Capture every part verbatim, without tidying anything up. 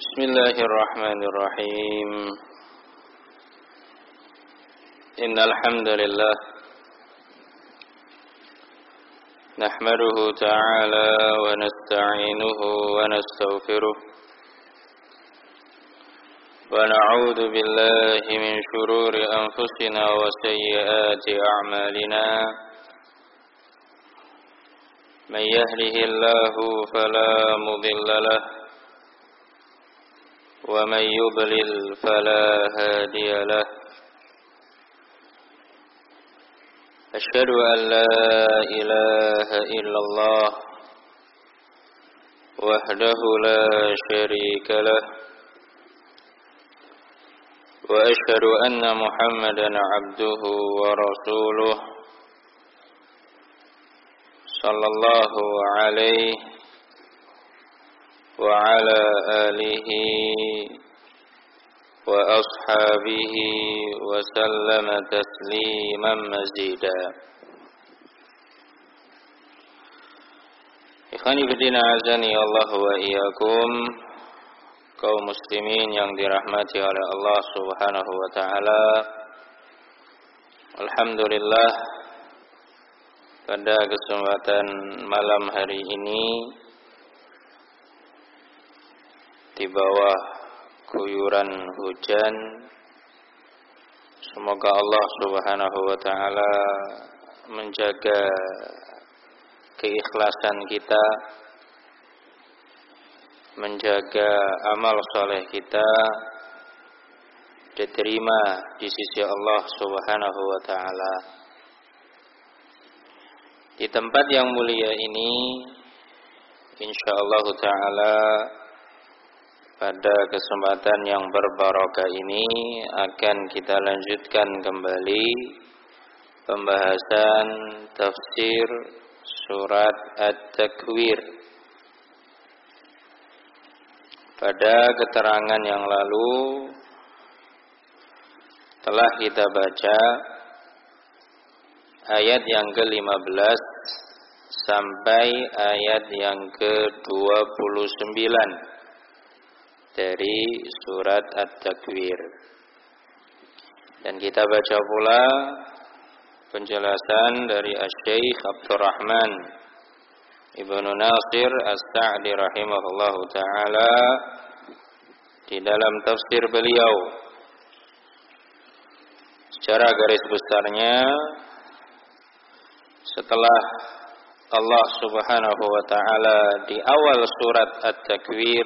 Bismillahirrahmanirrahim. Innal hamdalillah nahmaduhu ta'ala wa nasta'inuhu wa nastaghfiruh wa na'udzu billahi min shururi anfusina wa sayyiati a'malina. Man yahdihillahu fala mudilla lahu ومن يضلل فلا هادي له. أشهد أن لا إله إلا الله وحده لا شريك له وأشهد أن محمدا عبده ورسوله صلى الله عليه وعلى آله وأصحابه وسلم تسليما مزيدا. Ikhwani fillah azani Allah wa iyyakum, kaum muslimin yang dirahmati oleh Allah Subhanahu wa taala. Alhamdulillah, pada kesempatan malam hari ini di bawah guyuran hujan, semoga Allah Subhanahu wa taala menjaga keikhlasan kita, menjaga amal soleh kita diterima di sisi Allah Subhanahu wa taala. Di tempat yang mulia ini, insyaallah taala, pada kesempatan yang berbarokah ini akan kita lanjutkan kembali pembahasan tafsir surat At-Takwir. Pada keterangan yang lalu telah kita baca ayat yang ke lima belas sampai ayat yang ke dua puluh sembilan dari surat At-Takwir. Dan kita baca pula penjelasan dari Asy-Syaikh Abdurrahman Ibnu Nasir As-Sa'di rahimahullahu taala di dalam tafsir beliau. Secara garis besarnya, setelah Allah Subhanahu wa taala di awal surat At-Takwir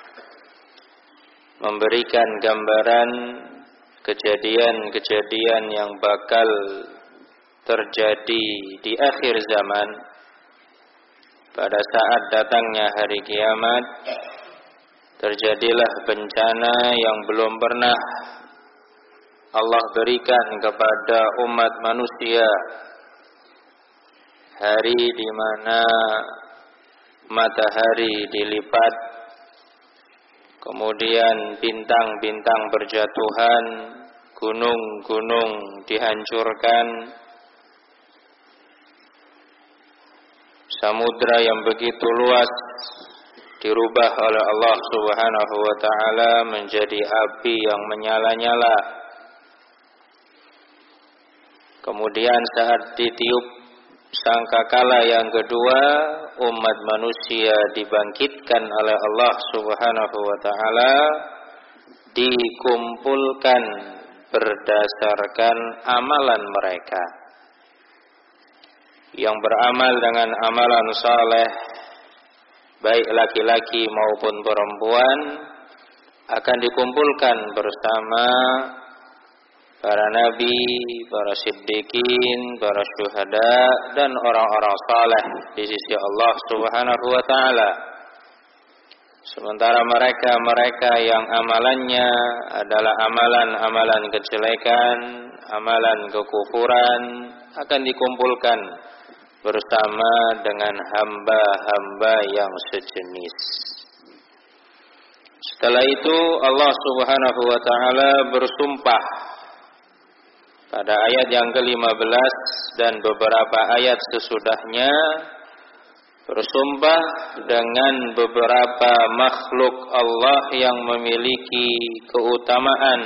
memberikan gambaran kejadian-kejadian yang bakal terjadi di akhir zaman, pada saat datangnya hari kiamat, terjadilah bencana yang belum pernah Allah berikan kepada umat manusia. Hari di mana matahari dilipat, kemudian bintang-bintang berjatuhan, gunung-gunung dihancurkan, samudra yang begitu luas dirubah oleh Allah Subhanahu wa taala menjadi api yang menyala-nyala. Kemudian saat ditiup sangkakala yang kedua, umat manusia dibangkitkan oleh Allah Subhanahu wa taala, dikumpulkan berdasarkan amalan mereka. Yang beramal dengan amalan saleh, baik laki-laki maupun perempuan, akan dikumpulkan bersama para nabi, para siddiqin, para syuhada, dan orang-orang saleh di sisi Allah Subhanahu wa taala. Sementara mereka-mereka yang amalannya adalah amalan-amalan kejelekan, amalan kekufuran, akan dikumpulkan bersama dengan hamba-hamba yang sejenis. Setelah itu Allah Subhanahu wa taala bersumpah pada ayat yang ke lima belas dan beberapa ayat sesudahnya bersumpah dengan beberapa makhluk Allah yang memiliki keutamaan.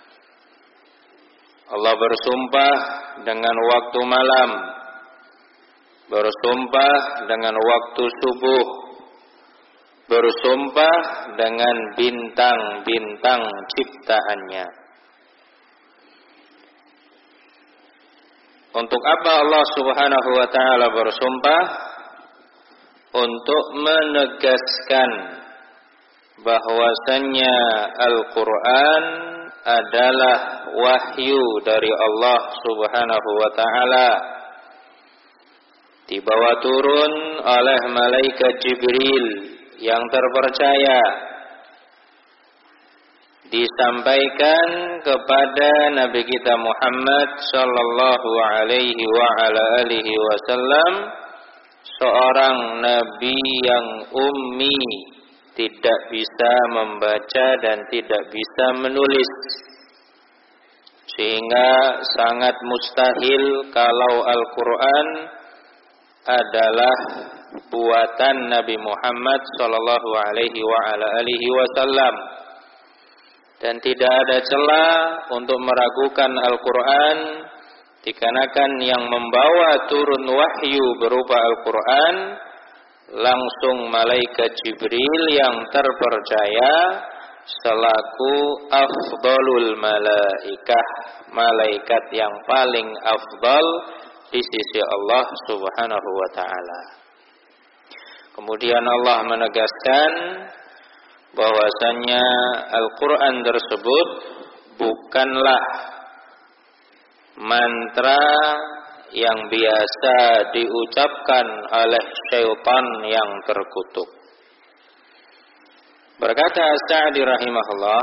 Allah bersumpah dengan waktu malam, bersumpah dengan waktu subuh, bersumpah dengan bintang-bintang ciptaannya. Untuk apa Allah Subhanahu wa taala bersumpah? Untuk menegaskan bahwasannya Al-Qur'an adalah wahyu dari Allah Subhanahu wa taala, dibawa turun oleh malaikat Jibril yang terpercaya, disampaikan kepada Nabi kita Muhammad sallallahu alaihi wa ala alihi wasallam, seorang nabi yang ummi, tidak bisa membaca dan tidak bisa menulis, sehingga sangat mustahil kalau Al-Qur'an adalah buatan Nabi Muhammad sallallahu alaihi wa ala alihi wasallam. Dan tidak ada celah untuk meragukan Al-Qur'an, dikarenakan yang membawa turun wahyu berupa Al-Qur'an langsung malaikat Jibril yang terpercaya selaku afdalul malaikah, malaikat yang paling afdal di sisi Allah Subhanahu wa taala. Kemudian Allah menegaskan bahwasannya Al-Qur'an tersebut bukanlah mantra yang biasa diucapkan oleh syaitan yang terkutuk. Berkata As-Sa'di rahimahullah,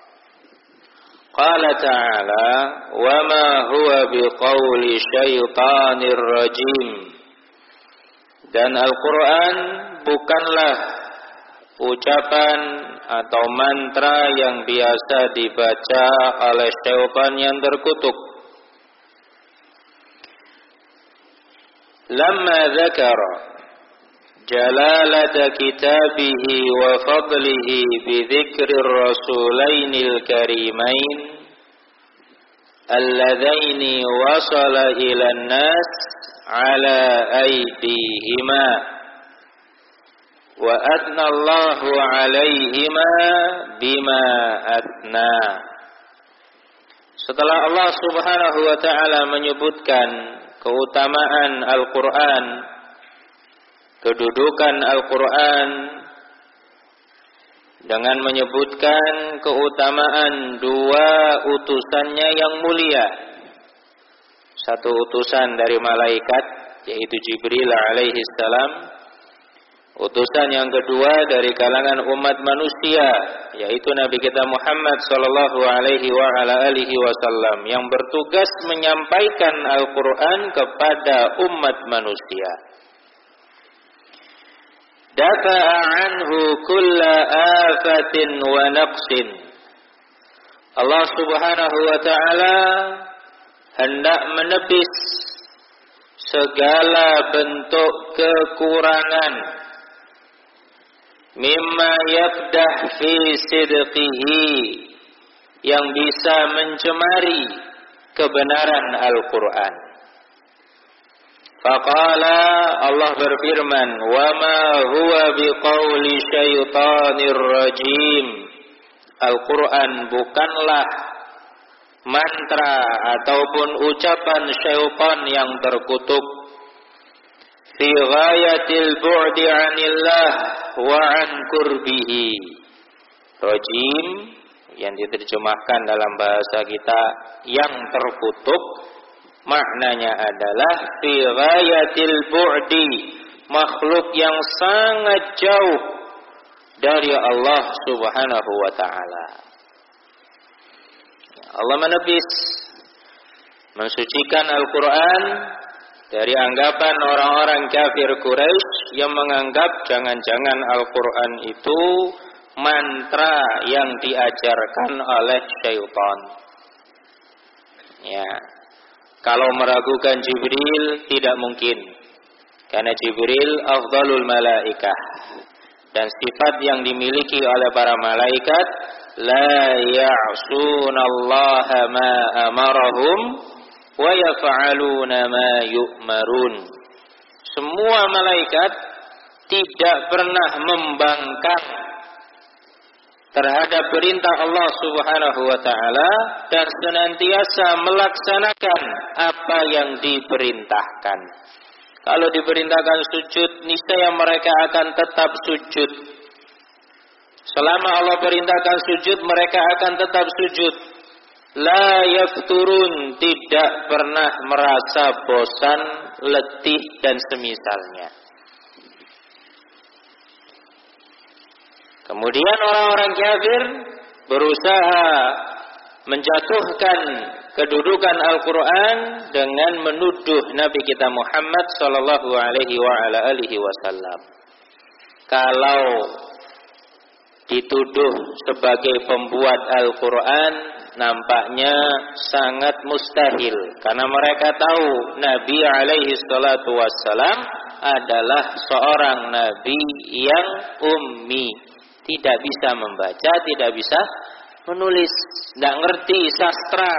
qala ta'ala, wa ma huwa biqauli syaitanir rajim. Dan Al-Qur'an bukanlah ucapan atau mantra yang biasa dibaca oleh syaitan yang terkutuk. Lamma dzakara jalalata kitabihi wa fadlihi bi dzikrir rasulainil karimain alladzaini wasala ilan nas ala aydihima wa athna Allahu alaihima bima athna. Setelah Allah Subhanahu wa taala menyebutkan keutamaan Al-Qur'an, kedudukan Al-Qur'an dengan menyebutkan keutamaan dua utusannya yang mulia. Satu utusan dari malaikat, yaitu Jibril alaihi salam. Utusan yang kedua dari kalangan umat manusia, yaitu Nabi kita Muhammad sallallahu alaihi wa ala alihi wasallam, yang bertugas menyampaikan Al-Qur'an kepada umat manusia. Dafa'a anhu kulla afatin wa naqsin. Allah Subhanahu wa taala hendak menepis segala bentuk kekurangan, mimma yaqdah fi sidqihi, yang bisa mencemari kebenaran Al-Qur'an. Faqala, Allah berfirman, wa ma huwa biqauli syaitanir rajim. Al-Qur'an bukanlah mantra ataupun ucapan syaitan yang terkutuk, fi ghayatil bu'di 'anillah wa 'an qurbihi. Rajim yang diterjemahkan dalam bahasa kita yang terkutuk, maknanya adalah fi ghayatil bu'di, makhluk yang sangat jauh dari Allah Subhanahu wa taala. Allah menepis, mensucikan Al-Qur'an dari anggapan orang-orang kafir Quraisy yang menganggap jangan-jangan Al-Qur'an itu mantra yang diajarkan oleh syaitan. Ya, kalau meragukan Jibril tidak mungkin, Karena Jibril afdalul malaikah. Dan sifat yang dimiliki oleh para malaikat, la ya'sunallaha ma amarahum wa yaf'aluna ma yu'marun. Semua malaikat tidak pernah membangkang terhadap perintah Allah Subhanahu wa taala dan senantiasa melaksanakan apa yang diperintahkan. Kalau diperintahkan sujud, niscaya mereka akan tetap sujud. Selama Allah perintahkan sujud, mereka akan tetap sujud. La yafturun, tidak pernah merasa bosan, letih dan semisalnya. Kemudian orang-orang kafir berusaha menjatuhkan kedudukan Al-Quran dengan menuduh Nabi kita Muhammad sallallahu alaihi wa ala alihi wasallam. Kalau dituduh sebagai pembuat Al-Quran, nampaknya sangat mustahil, karena mereka tahu Nabi alaihi salatu wassalam adalah seorang Nabi yang ummi, tidak bisa membaca, tidak bisa menulis, tidak ngerti sastra,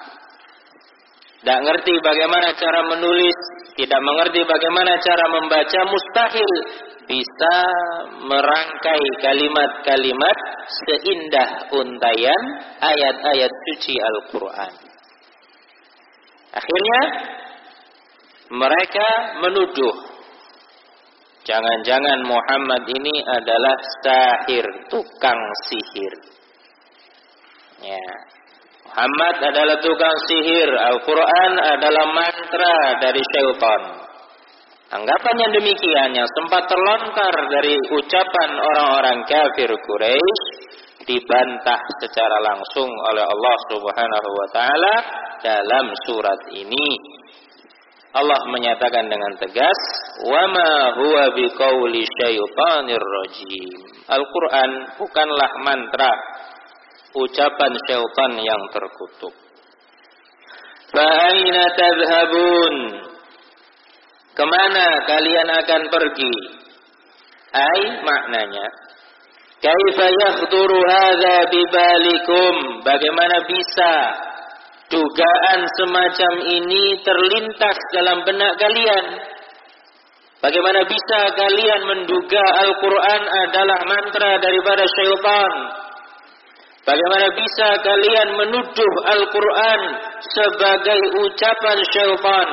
tidak ngerti bagaimana cara menulis, tidak mengerti bagaimana cara membaca, mustahil bisa merangkai kalimat-kalimat seindah untayan ayat-ayat suci Al-Quran. Akhirnya mereka menuduh, jangan-jangan Muhammad ini adalah sahir, tukang sihir. Ya, Muhammad adalah tukang sihir, Al-Quran adalah mantra dari syaitan. Anggapan yang demikian yang sempat terlontar dari ucapan orang-orang kafir Quraisy dibantah secara langsung oleh Allah Subhanahu wa taala dalam surat ini. Allah menyatakan dengan tegas, "Wa ma huwa biqauli syaitonir rajim." Al-Qur'an bukanlah mantra, ucapan syaitan yang terkutuk. Fa aina tadhhabun? Kemana kalian akan pergi? Ai maknanya, kaifa yakhduru hadza bibalikum? Bagaimana bisa dugaan semacam ini terlintas dalam benak kalian? Bagaimana bisa kalian menduga Al-Quran adalah mantra daripada syaitan? Bagaimana bisa kalian menuduh Al-Quran sebagai ucapan syaitan?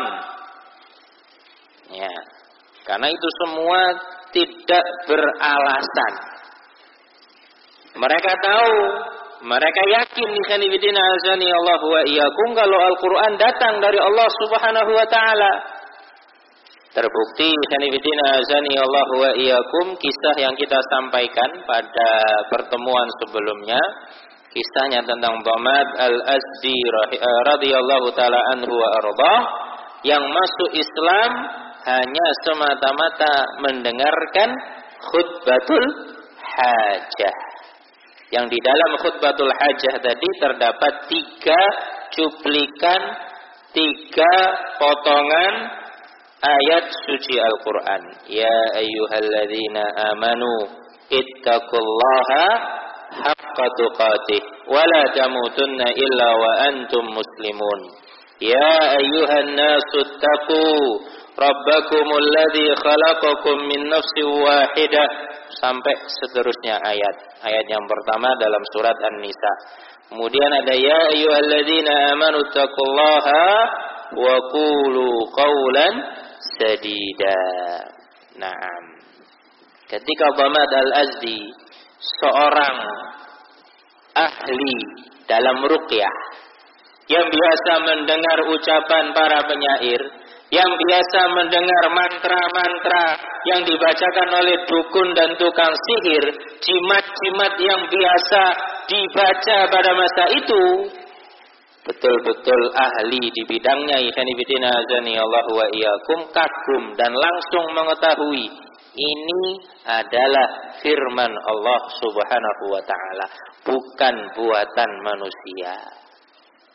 Ya, karena itu semua tidak beralasan. Mereka tahu, mereka yakin ikhwan fillah azani Allah wa iyyakum kalau Al-Qur'an datang dari Allah Subhanahu wa taala. Terbukti ikhwan fillah azani Allah wa iyyakum kisah yang kita sampaikan pada pertemuan sebelumnya, kisahnya tentang Dhamad Al-Azdi radhiyallahu taala anhu wa arda, yang masuk Islam hanya semata-mata mendengarkan khutbatul hajah. Yang di dalam khutbatul hajah tadi terdapat tiga cuplikan, tiga potongan ayat suci Al-Quran. Ya ayyuhalladzina amanu ittaqullaha haqqa tuqatih wa la tamutunna illa wa antum muslimun. Ya ayyuhan nasu ittaqu rabbakumul ladzi khalaqakum min nafsin wahidah, sampai seterusnya ayat. Ayat yang pertama dalam surat An-Nisa. Kemudian ada ya ayyuhalladzina amanu taqullaha wa qulu qawlan sadida. Naam. Ketika Dhamad Al-Azdi, seorang ahli dalam ruqyah yang biasa mendengar ucapan para penyair, yang biasa mendengar mantra-mantra yang dibacakan oleh dukun dan tukang sihir, jimat-jimat yang biasa dibaca pada masa itu, betul-betul ahli di bidangnya, ikhwan fillah azani Allah wa iyyakum, kagum dan langsung mengetahui ini adalah firman Allah Subhanahu wa taala, bukan buatan manusia.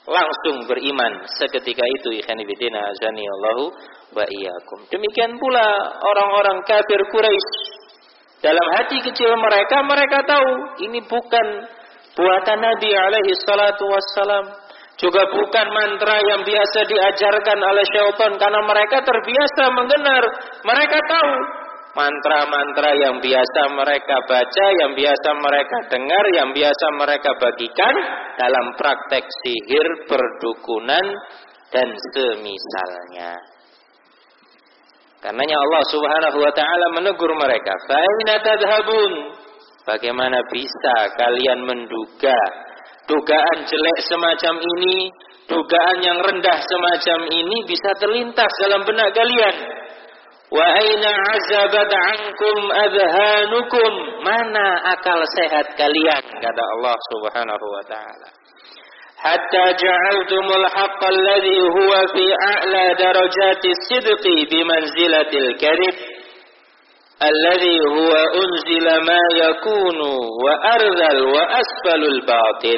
langsung beriman seketika itu. Ikhwan fillah azanillahu wa iyyakum. Demikian pula orang-orang kafir Quraisy. Dalam hati kecil mereka, mereka tahu ini bukan buatan Nabi alaihi salatu wassalam. Juga bukan mantra yang biasa diajarkan oleh syaitan, karena mereka terbiasa mendengar. Mereka tahu mantra-mantra yang biasa mereka baca, yang biasa mereka dengar, yang biasa mereka bagikan dalam praktek sihir, perdukunan, dan semisalnya. Karenanya Allah Subhanahu wa taala menegur mereka, "Fa aina tadhhabun?" Bagaimana bisa kalian menduga dugaan jelek semacam ini, dugaan yang rendah semacam ini bisa terlintas dalam benak kalian? Wa aina azabat ankum adhanukum? Mana akal sehat kalian? Kata Allah Subhanahu wa taala. Hatta ja'altumul haqqa alladhi huwa fi a'la darajati sidqi bimanzilatil kadhib alladhi huwa unzila ma yakunu wa arzal wa asfalul batil.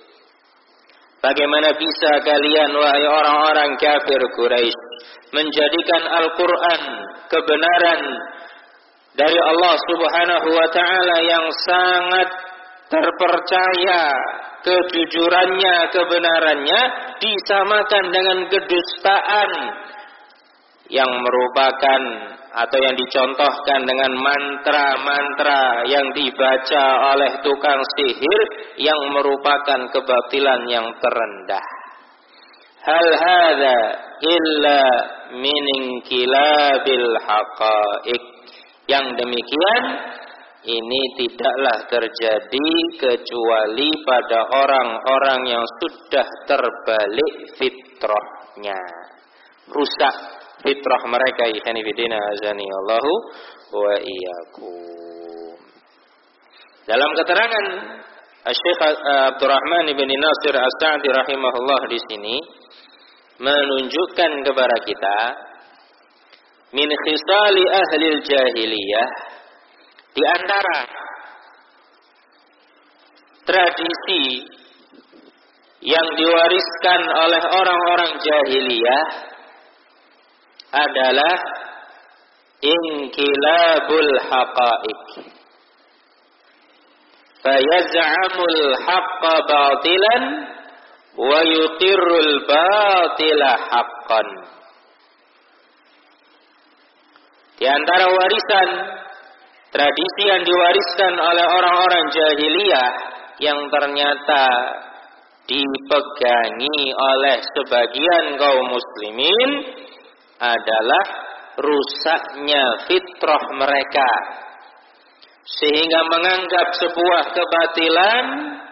Bagaimana bisa kalian wahai orang-orang kafir Quraisy menjadikan Al-Quran kebenaran dari Allah Subhanahu wa ta'ala yang sangat terpercaya, kejujurannya, kebenarannya disamakan dengan kedustaan yang merupakan atau yang dicontohkan dengan mantra-mantra yang dibaca oleh tukang sihir yang merupakan kebatilan yang terendah. Hal hadza illa min inqilabil haqa'iq. Yang demikian ini tidaklah terjadi kecuali pada orang-orang yang sudah terbalik fitrahnya, rusak fitrah mereka. Ikhwani fillah azanillahu wa iyyakum. Dalam keterangan Syekh Abdurrahman bin Nasir As-Sa'di rahimahullah di sini menunjukkan kepada kita min khisali ahlil jahiliyah, di antara tradisi yang diwariskan oleh orang-orang jahiliyah adalah inqilabul haqa'iq. Fayaz'amul haqqa batilan wa yuqirrul batila haqqan. Di antara warisan tradisi yang diwariskan oleh orang-orang jahiliyah yang ternyata dipegangi oleh sebagian kaum muslimin adalah rusaknya fitrah mereka, sehingga menganggap sebuah kebatilan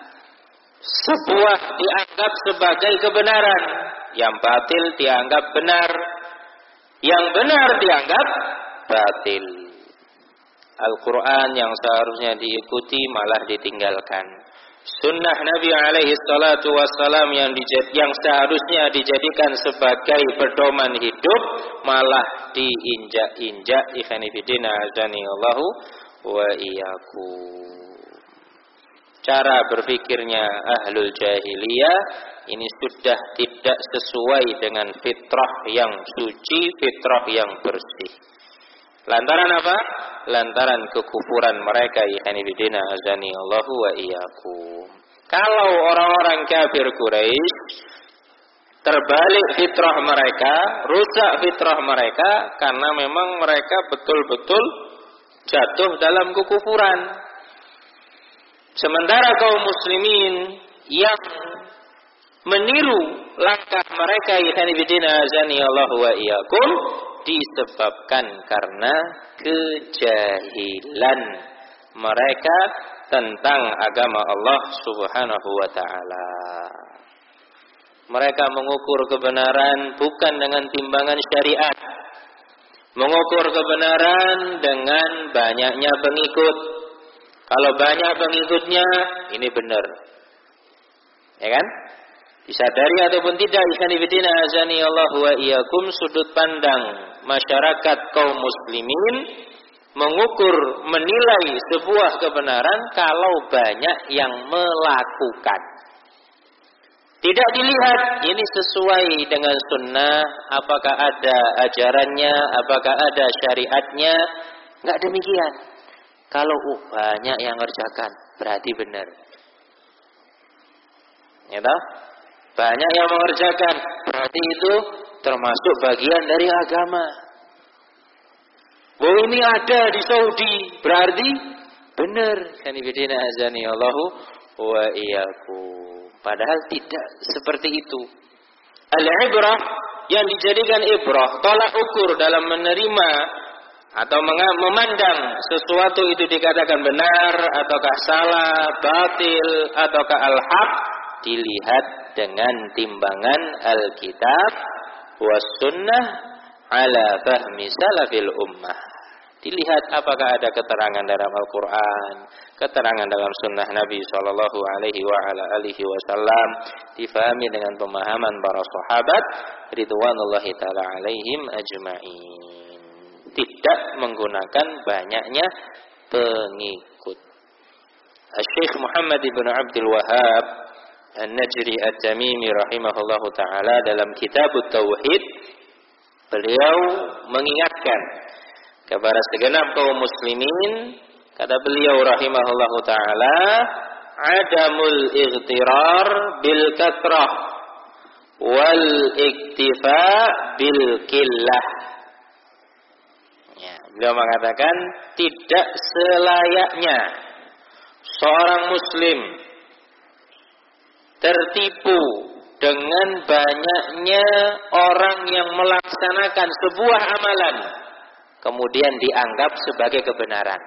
sebuah dianggap sebagai kebenaran, yang batil dianggap benar, yang benar dianggap batil. Al-Quran yang seharusnya diikuti malah ditinggalkan. Sunnah Nabi alaihi salatu wassalam yang, yang seharusnya dijadikan sebagai pedoman hidup malah diinjak-injak. Ikhwani fillah azanillahu wa iyyakum. Cara berpikirnya ahlul jahiliyah ini sudah tidak sesuai dengan fitrah yang suci, fitrah yang bersih. Lantaran apa? Lantaran kekufuran mereka. Ikhwani fillah azanillahu wa iyyakum. Kalau orang-orang kafir Quraisy terbalik fitrah mereka, rusak fitrah mereka karena memang mereka betul-betul jatuh dalam kekufuran. Sementara kaum muslimin yang meniru langkah mereka, ikhwani fillah azanillahu wa iyyakum, disebabkan karena kejahilan mereka tentang agama Allah Subhanahu wa ta'ala. Mereka mengukur kebenaran bukan dengan timbangan syariat, mengukur kebenaran dengan banyaknya pengikut. Kalau banyak pengikutnya, ini benar, ya kan? Disadari ataupun tidak, ikhwani fillah azanillahu wa iyyakum, sudut pandang masyarakat kaum muslimin mengukur, menilai sebuah kebenaran kalau banyak yang melakukan. Tidak dilihat ini sesuai dengan sunnah, apakah ada ajarannya, apakah ada syariatnya. Enggak demikian. Kalau oh, banyak yang ngerjakan, berarti benar. Ya tahu? Banyak yang mengerjakan, berarti itu termasuk bagian dari agama. Oh, ini ada di Saudi, berarti benar. Kanibidina azani Allahu wa iyyakum. Padahal tidak seperti itu. Al-ibrah yang dijadikan ibrah, tolak ukur dalam menerima atau memandang sesuatu itu dikatakan benar ataukah salah, batil ataukah al-haq, dilihat dengan timbangan Alkitab was sunnah ala fahmi salafil ummah. Dilihat apakah ada keterangan dalam Al-Quran, keterangan dalam sunnah Nabi Shallallahu Alaihi wa ala alihi Wasallam, difahami dengan pemahaman para sahabat ridwanullahi taala alaihim ajma'in. Tidak menggunakan banyaknya pengikut. Syekh Muhammad ibn Abdul Wahhab An-Najri At-Tamimi rahimahullahu taala dalam kitab Tauhid, beliau mengingatkan kepada segenap kaum muslimin, kata beliau rahimahullahu taala, adamul ightirar bil katrah wal iktifa bil qillah. Ya, beliau mengatakan tidak selayaknya seorang muslim tertipu dengan banyaknya orang yang melaksanakan sebuah amalan kemudian dianggap sebagai kebenaran.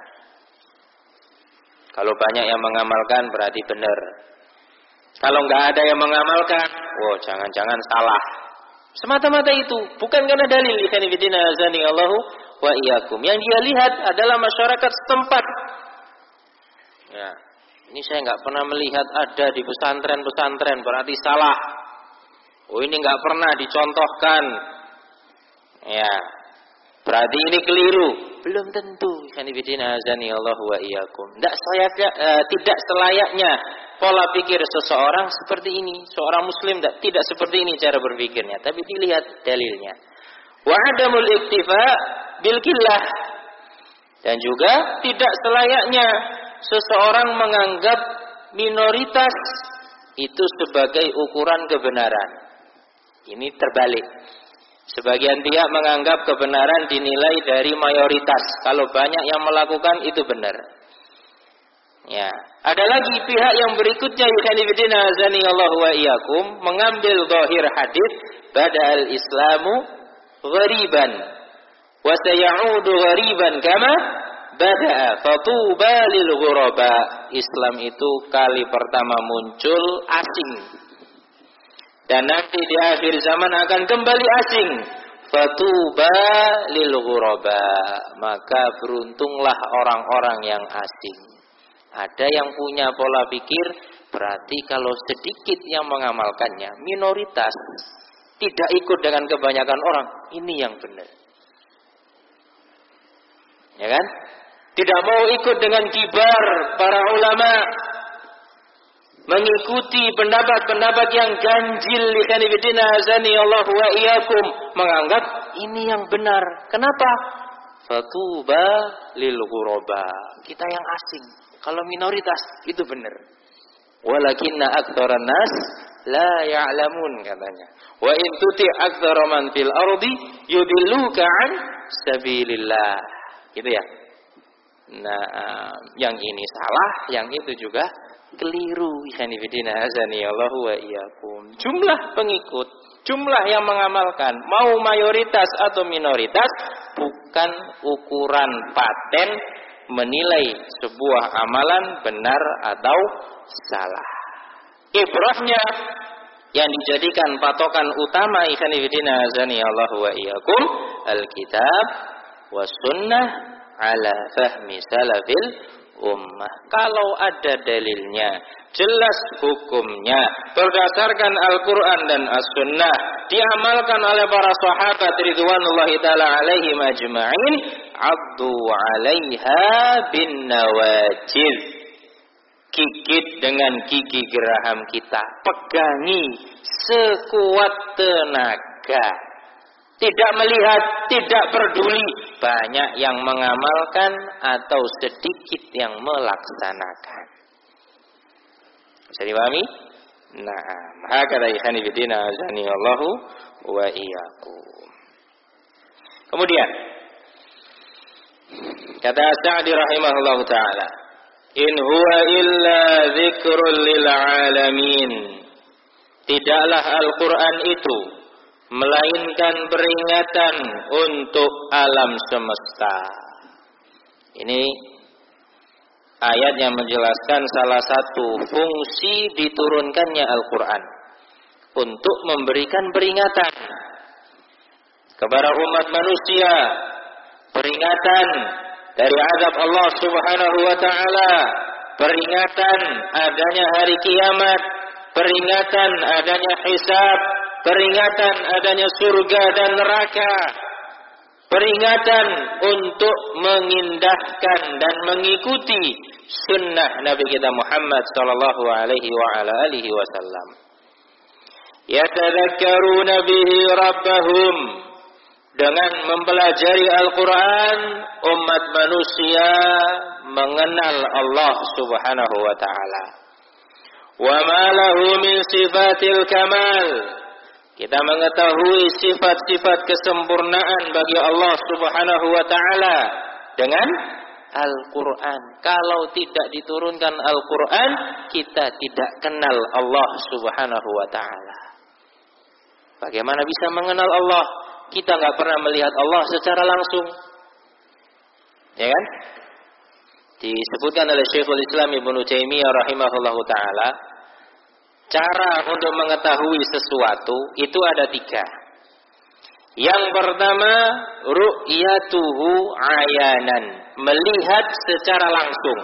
Kalau banyak yang mengamalkan berarti benar. Kalau nggak ada yang mengamalkan, wow, jangan-jangan salah. Semata-mata itu, bukan karena dalil. Ikhwanifidina azani Allahu wa iyyakum. Yang dia lihat adalah masyarakat setempat. Ya, ini saya nggak pernah melihat ada di pesantren-pesantren, berarti salah. Oh, ini nggak pernah dicontohkan. Ya, berarti ini keliru. Belum tentu. Kanibidina azani Allah wa iyyakum. Tidak selayaknya, uh, tidak selayaknya pola pikir seseorang seperti ini. Seorang muslim tidak, tidak seperti ini cara berpikirnya. Tapi dilihat dalilnya. Wa adamul iktifa bil qillah. Dan juga tidak selayaknya seseorang menganggap minoritas itu sebagai ukuran kebenaran. Ini terbalik. Sebagian pihak menganggap kebenaran dinilai dari mayoritas. Kalau banyak yang melakukan itu benar. Ya, ada lagi pihak yang berikutnya, ikhwanifidina azani Allah wa iyyakum, mengambil zahir hadis bada'al islamu ghariban wa sayaudu ghariban kama bada'a fatuba lil ghuraba. Islam itu kali pertama muncul asing. Dan nanti di akhir zaman akan kembali asing. Fatuba lil ghuraba. Maka beruntunglah orang-orang yang asing. Ada yang punya pola pikir, berarti kalau sedikit yang mengamalkannya, minoritas, tidak ikut dengan kebanyakan orang, ini yang benar. Ya kan? Tidak mau ikut dengan kibar para ulama, mengikuti pendapat-pendapat yang ganjil, ikhwanifidina azani Allah wa iyyakum, menganggap ini yang benar. Kenapa? Fatuba lil ghuraba. Kita yang asing, kalau minoritas itu benar. Walakinna aktsaran nas la ya'lamun, katanya. Wa in tuti aktsara man fil ardi yudilluka an sabilillah. Gitu ya. Nah, yang ini salah, yang itu juga keliru. Ikhwanifidina azani Allah wa iyyakum. Jumlah pengikut, jumlah yang mengamalkan, mau mayoritas atau minoritas, bukan ukuran paten menilai sebuah amalan benar atau salah. Ibrahnya yang dijadikan patokan utama, ikhwanifidina azani Allah wa iyyakum, Alkitab was sunnah ala fahmi salafil ummah. Kalau ada dalilnya, jelas hukumnya, berdasarkan Al-Quran dan As-Sunnah, diamalkan oleh para sahabat ridwanullahi ta'ala alaihim ajma'in, abdu alaiha bin nawajid. Gigit dengan gigi geraham kita, pegangi sekuat tenaga. Tidak melihat, tidak peduli, banyak yang mengamalkan atau sedikit yang melaksanakan. Bisa dipahami? Nah, hakadha ikhwani fillah azani Allahu wa iyyakum. Kemudian kata Sa'di rahimahullahu taala, in huwa illa dzikrul lil alamin. Tidaklah Al-Qur'an itu melainkan peringatan untuk alam semesta. Ini ayat yang menjelaskan salah satu fungsi diturunkannya Al-Qur'an, untuk memberikan peringatan kepada umat manusia, peringatan dari azab Allah Subhanahu wa taala, peringatan adanya hari kiamat, peringatan adanya hisab, peringatan adanya surga dan neraka, peringatan untuk mengindahkan dan mengikuti sunnah Nabi kita Muhammad sallallahu alaihi wa ala alihi wasallam. Yatadzakkaruna bihi rabbahum, dengan mempelajari Al-Quran umat manusia mengenal Allah Subhanahu wa taala. Wa ma lahu min sifatil kamal, kita mengetahui sifat-sifat kesempurnaan bagi Allah Subhanahu wa taala dengan Al-Quran. Kalau tidak diturunkan Al-Quran, kita tidak kenal Allah Subhanahu wa taala. Bagaimana bisa mengenal Allah? Kita nggak pernah melihat Allah secara langsung, ya kan? Disebutkan oleh Syekhul Islam Ibnu Taimiyah rahimahullahu taala, cara untuk mengetahui sesuatu itu ada tiga. Yang pertama, ru'yatuhu ayanan, melihat secara langsung.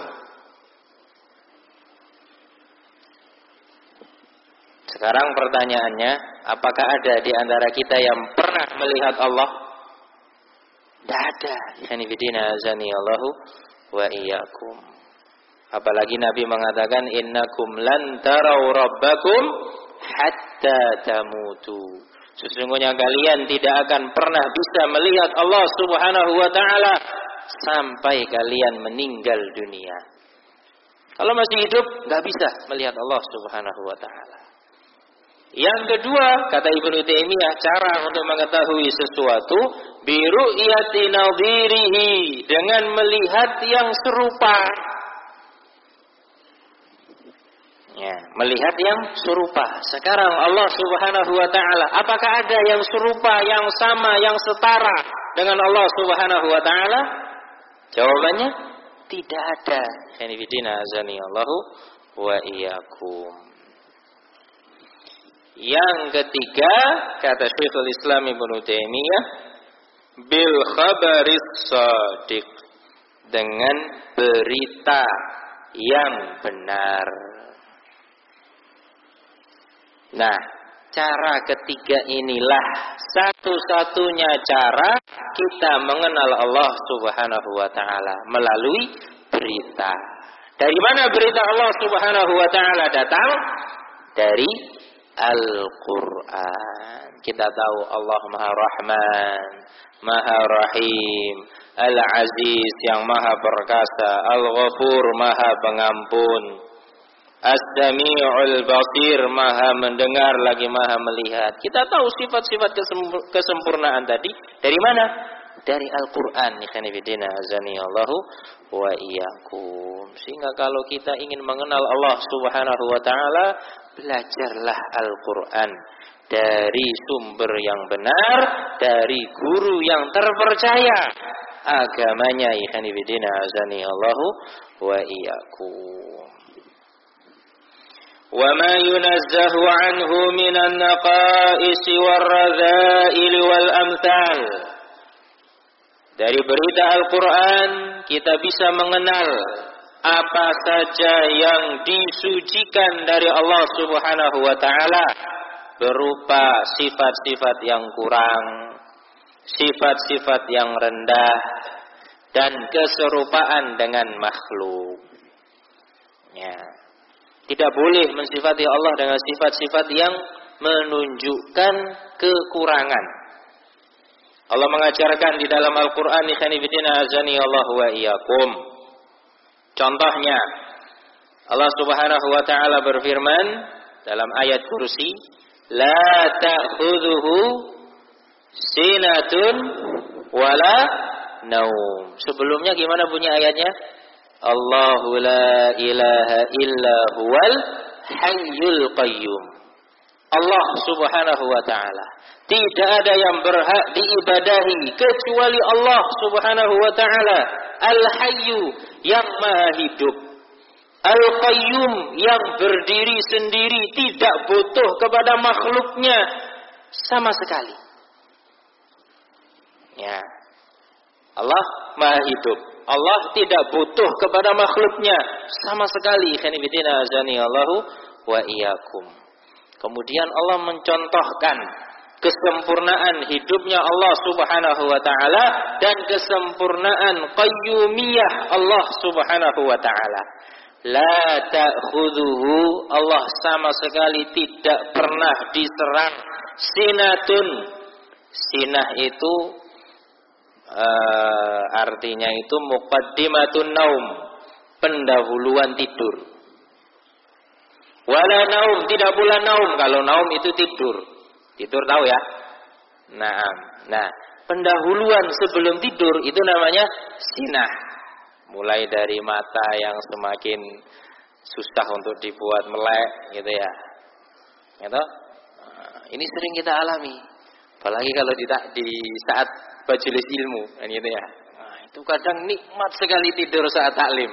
Sekarang pertanyaannya, apakah ada di antara kita yang pernah melihat Allah? Tidak ada. Yani bidina azani Allahu wa iyyakum. Apalagi Nabi mengatakan, innakum lan tarau rabbakum hatta tamutu. Sesungguhnya kalian tidak akan pernah bisa melihat Allah Subhanahu wa taala sampai kalian meninggal dunia. Kalau masih hidup, nggak bisa melihat Allah Subhanahu wa taala. Yang kedua, kata Ibnu Taimiyah, cara untuk mengetahui sesuatu biru'yati nadhirihi, dengan melihat yang serupa. Ya, melihat yang serupa. Sekarang Allah Subhanahu wa taala, apakah ada yang serupa, yang sama, yang setara dengan Allah Subhanahu wa taala? Jawabannya tidak ada. Yani bidina azani Allahu wa iyyakum. Yang ketiga, kata Syekhul Islam Ibnu Taimiyah, bil khabaris shadiq, dengan berita yang benar. Nah, cara ketiga inilah satu-satunya cara kita mengenal Allah Subhanahu wa taala, melalui berita. Dari mana berita Allah Subhanahu wa taala datang? Dari Al-Quran. Kita tahu Allah Maha Rahman, Maha Rahim, Al-Aziz yang Maha Perkasa, Al-Ghafur Maha Pengampun, As-Sami'ul Basir Maha mendengar lagi Maha melihat. Kita tahu sifat-sifat kesempurnaan tadi dari mana? Dari Al-Quran. Ikhwanifidina azani Allahu wa iyyakum. Sehingga kalau kita ingin mengenal Allah Subhanahu wa taala, belajarlah Al-Quran dari sumber yang benar, dari guru yang terpercaya agamanya. Ikhwanifidina azani Allahu wa iyyakum. Wa ma yunazzahu anhu minan naqais war-radha'il wal amthal. Dari berita Al-Quran kita bisa mengenal apa saja yang disucikan dari Allah Subhanahu wa taala, berupa sifat-sifat yang kurang, sifat-sifat yang rendah, dan keserupaan dengan makhluk. Ya. Tidak boleh mensifati Allah dengan sifat-sifat yang menunjukkan kekurangan. Allah mengajarkan di dalam Al-Quran, Ikhwanifidina azani Allah wa iyyakum. Contohnya, Allah Subhanahu wa ta'ala berfirman dalam ayat kursi, La ta'khudhuhu sinatun wala naum. Sebelumnya gimana bunyi ayatnya? Allahu la ilaha illa huwal hayyul qayyum. Allah Subhanahu wa ta'ala, tidak ada yang berhak diibadahi kecuali Allah Subhanahu wa ta'ala, Al-Hayyu, yang maha hidup, Al-Qayyum, yang berdiri sendiri, tidak butuh kepada makhluknya sama sekali. Ya. Allah maha hidup, Allah tidak butuh kepada makhluknya sama sekali. Khanifidina azani Allahu wa iyyakum. Kemudian Allah mencontohkan kesempurnaan hidupnya Allah Subhanahu wa ta'ala dan kesempurnaan qayyumiyah Allah Subhanahu wa ta'ala. La ta'khudhuhu, Allah sama sekali tidak pernah diserang sinatun. Sinah itu uh, artinya itu muqaddimatun naum, pendahuluan tidur. Wala naum, tidak pula naum. Kalau naum itu tidur. Tidur tahu ya? Nah, nah, pendahuluan sebelum tidur itu namanya sinah. Mulai dari mata yang semakin susah untuk dibuat melek, gitu ya. Gitu? Nah, ini sering kita alami. Apalagi kalau di, di saat majelis ilmu, kan gitu ya. Nah, itu kadang nikmat sekali tidur saat taklim.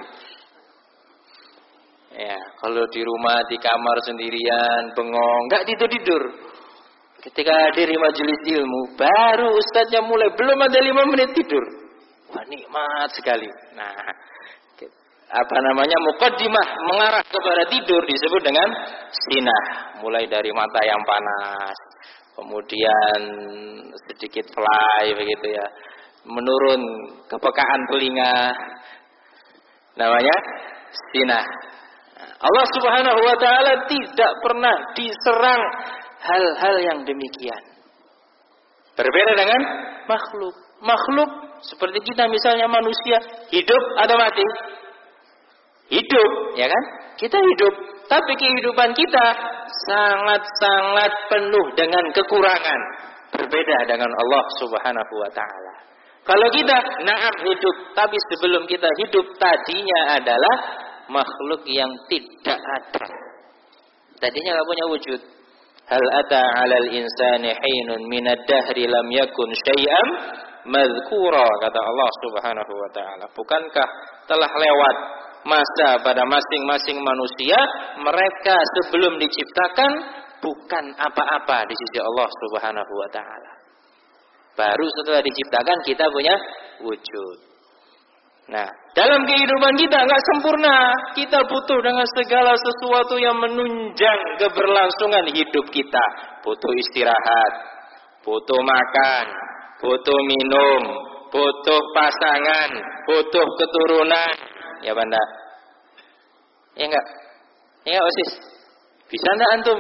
Ya, kalau di rumah di kamar sendirian bengong, nggak tidur-tidur. Ketika hadir di majelis ilmu, baru ustadznya mulai, belum ada lima menit tidur. Wah, nikmat sekali. Nah, apa namanya, muqaddimah, mengarah kepada tidur disebut dengan sinah. Mulai dari mata yang panas, kemudian sedikit fly begitu ya, menurun kepekaan telinga, namanya sinah. Allah Subhanahu wa ta'ala tidak pernah diserang hal-hal yang demikian. Berbeda dengan makhluk. Makhluk seperti kita misalnya manusia, hidup atau mati? Hidup, ya kan? Kita hidup, tapi kehidupan kita sangat-sangat penuh dengan kekurangan. Berbeda dengan Allah Subhanahu wa ta'ala. Kalau kita na'am hidup, tapi sebelum kita hidup tadinya adalah makhluk yang tidak ada. Tadinya enggak punya wujud. Hal ata 'alal insani hinun minad dahri lam yakun syai'an madhkura, kata Allah Subhanahu wa taala. Bukankah telah lewat masa pada masing-masing manusia, mereka sebelum diciptakan bukan apa-apa di sisi Allah Subhanahu wa taala. Baru setelah diciptakan kita punya wujud. Nah, dalam kehidupan kita nggak sempurna. Kita butuh dengan segala sesuatu yang menunjang keberlangsungan hidup kita. Butuh istirahat, butuh makan, butuh minum, butuh pasangan, butuh keturunan. Ya Banda? Ya enggak? Ya enggak, Osis? Bisa enggak antum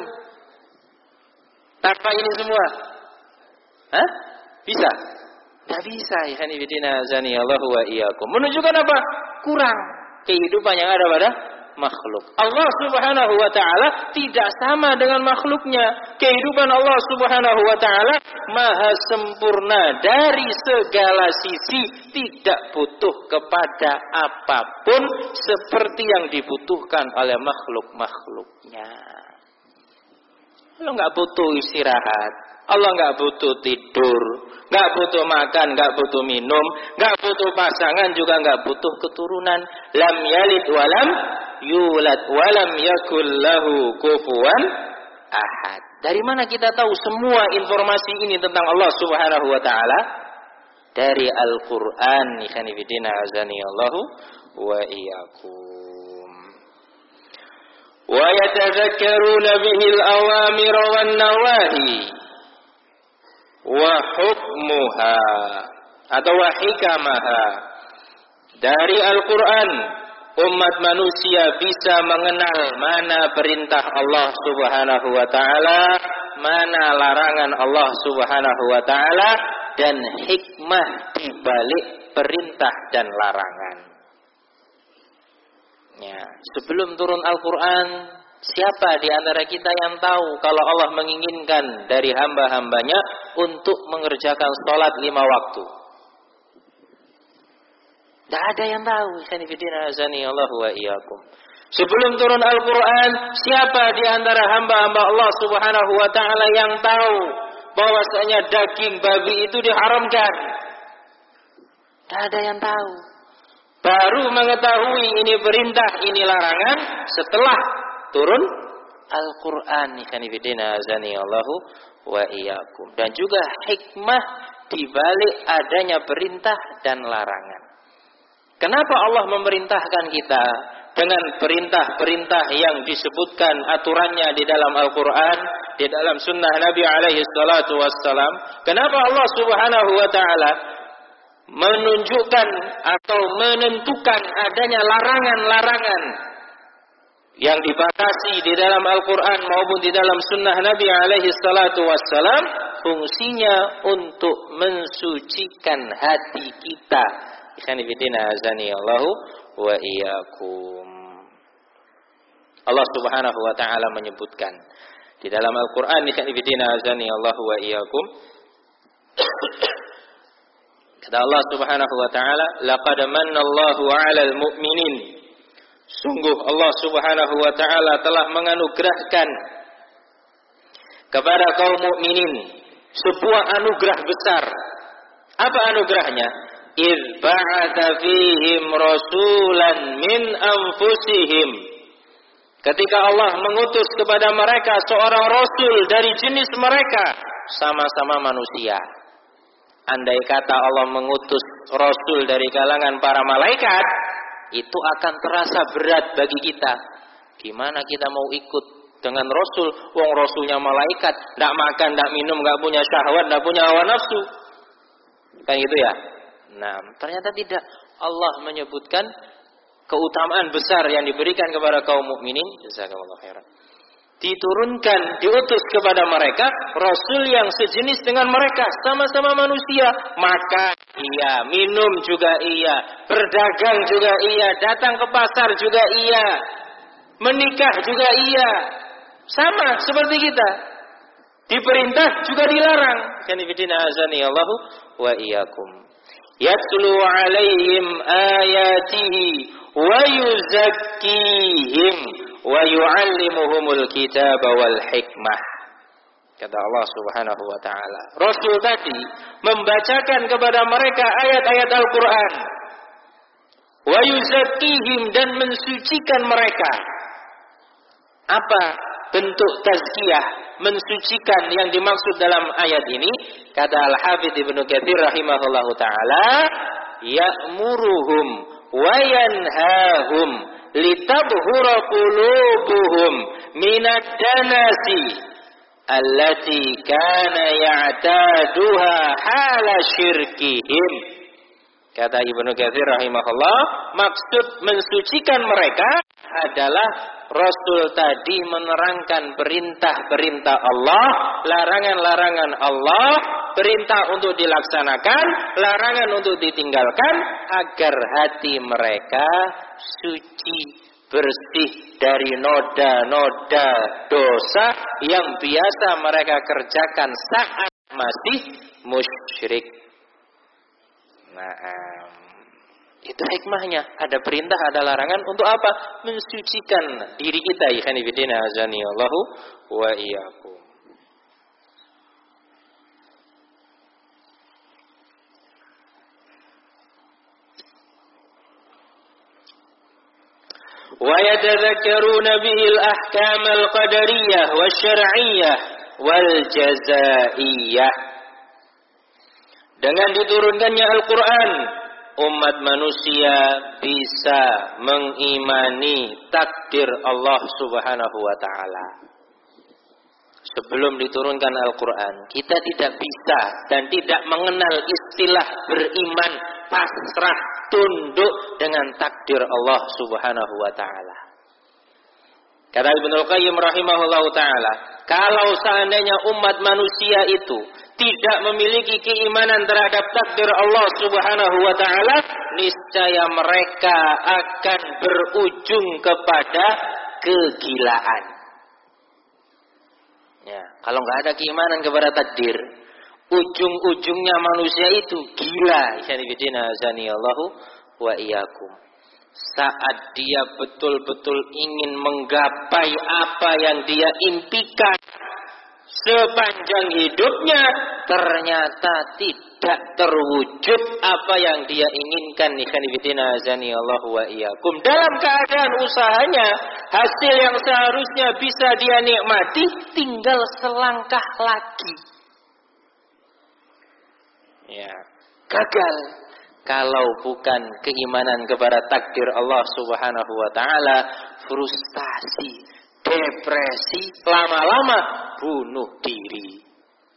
tanpa ini semua? Hah? Bisa? Tidak bisa. Ikhwanifidina azani Allahu wa iyyakum. Menunjukkan apa? Kurang kehidupan yang ada pada makhluk. Allah Subhanahu wa ta'ala tidak sama dengan makhluknya. Kehidupan Allah Subhanahu wa ta'ala maha sempurna dari segala sisi, tidak butuh kepada apapun seperti yang dibutuhkan oleh makhluk-makhluknya. Allah nggak butuh istirahat, Allah nggak butuh tidur, nggak butuh makan, nggak butuh minum, nggak butuh pasangan, juga nggak butuh keturunan. Lam yalid walam yulad walam yakul lahu kufuwan ahad. Dari mana kita tahu semua informasi ini tentang Allah Subhanahu wa taala? Dari Al-Qur'an. Ikhwanifidina azani Allahu wa iyyakum. Wa yatadhakkaruna bihil awamir wan nawahi wa hukmuha atau wa hikamaha. Dari Al-Quran umat manusia bisa mengenal mana perintah Allah Subhanahu wa taala, mana larangan Allah Subhanahu wa taala, dan hikmah di balik perintah dan larangan. Ya, sebelum turun Al-Qur'an, siapa di antara kita yang tahu kalau Allah menginginkan dari hamba-hambanya untuk mengerjakan sholat lima waktu? Tidak ada yang tahu. Sebelum turun Al-Quran, siapa di antara hamba-hamba Allah Subhanahu wa ta'ala yang tahu bahwasanya daging babi itu diharamkan? Tidak ada yang tahu. Baru mengetahui ini perintah, ini larangan setelah turun Al-Quran. Dan juga hikmah di balik adanya perintah dan larangan. Kenapa Allah memerintahkan kita dengan perintah-perintah yang disebutkan aturannya di dalam Al-Quran, di dalam sunnah Nabi alaihi salatu wassalam? Kenapa Allah Subhanahu wa ta'ala menunjukkan atau menentukan adanya larangan-larangan yang dibatasi di dalam Al-Quran maupun di dalam sunnah Nabi alaihi salatu wassalam? Fungsinya untuk mensucikan hati kita. Wa iyyakum. Allah Subhanahu wa taala menyebutkan di dalam Al-Qur'an, Allah wa iyyakum. Kata Allah Subhanahu wa taala, laqad manna Allahu 'alal mu'minin. Sungguh Allah Subhanahu wa taala telah menganugerahkan kepada kaum mukminin sebuah anugerah besar. Apa anugerahnya? إِذْ بَعَثَ فِيهِمْ رَسُولًا مِنْ أَنْفُسِهِمْ. Ketika Allah mengutus kepada mereka seorang rasul dari jenis mereka, sama-sama manusia. Andai kata Allah mengutus rasul dari kalangan para malaikat, itu akan terasa berat bagi kita. Gimana kita mau ikut dengan rasul? Wong rasulnya malaikat, tidak makan, tidak minum, tidak punya syahwat, tidak punya hawa nafsu. Kan gitu ya? Nah, ternyata tidak. Allah menyebutkan keutamaan besar yang diberikan kepada kaum mukminin. Jazakallahu khairan. Diturunkan, diutus kepada mereka rasul yang sejenis dengan mereka, sama-sama manusia. Makan iya, minum juga iya, berdagang juga iya, datang ke pasar juga iya, menikah juga iya. Sama seperti kita. Diperintah juga dilarang. Kanifidina azani Allahu wa iyyakum. Yatlu alaihim ayatihi wa yuzakkihim wa yu'allimuhumul kitaba wal hikmah. Kata Allah Subhanahu wa taala, rasul tadi membacakan kepada mereka ayat-ayat Al-Qur'an, wa yuzakkihim, dan mensucikan mereka. Apa bentuk tazkiyah, mensucikan yang dimaksud dalam ayat ini? Kata Al-Hafidz Ibnu Katsir rahimahullahu taala, ya'muruhum wa yanhahum litabhura qulubuhum minad danasi allati kana ya'taduha hala syirkihim. Kata Ibnu Katsir rahimahullah, maksud mensucikan mereka adalah Rasul tadi menerangkan perintah-perintah Allah, larangan-larangan Allah, perintah untuk dilaksanakan, larangan untuk ditinggalkan, agar hati mereka suci, bersih dari noda-noda dosa yang biasa mereka kerjakan saat masih musyrik. Nah, itu hikmahnya. Ada perintah, ada larangan. Untuk apa? Mensucikan diri kita. Ikhwanifidina azani Allahu wa iyyakum. Wa yatadhakkaruna bihi al-ahkam al-qadariyah wasyar'iyyah wal jazaiyah. Dengan diturunkannya Al-Quran, umat manusia bisa mengimani takdir Allah Subhanahu wa ta'ala. sebelum diturunkan Al-Quran, kita tidak bisa dan tidak mengenal istilah beriman, pasrah, tunduk dengan takdir Allah Subhanahu wa taala. Kata Ibnu Qayyim rahimahullahu taala, kalau seandainya umat manusia itu tidak memiliki keimanan terhadap takdir Allah Subhanahu wa taala, niscaya mereka akan berujung kepada kegilaan. Ya, kalau nggak ada keimanan kepada takdir, ujung-ujungnya manusia itu gila. Allahu wa iyyakum. Saat dia betul-betul ingin menggapai apa yang dia impikan sepanjang hidupnya, ternyata tidak terwujud apa yang dia inginkan. Allahu wa iyyakum. Dalam keadaan usahanya, hasil yang seharusnya bisa dia nikmati tinggal selangkah lagi. Ya, gagal. Kalau bukan keimanan kepada takdir Allah Subhanahu wa taala, frustasi, depresi, lama-lama bunuh diri.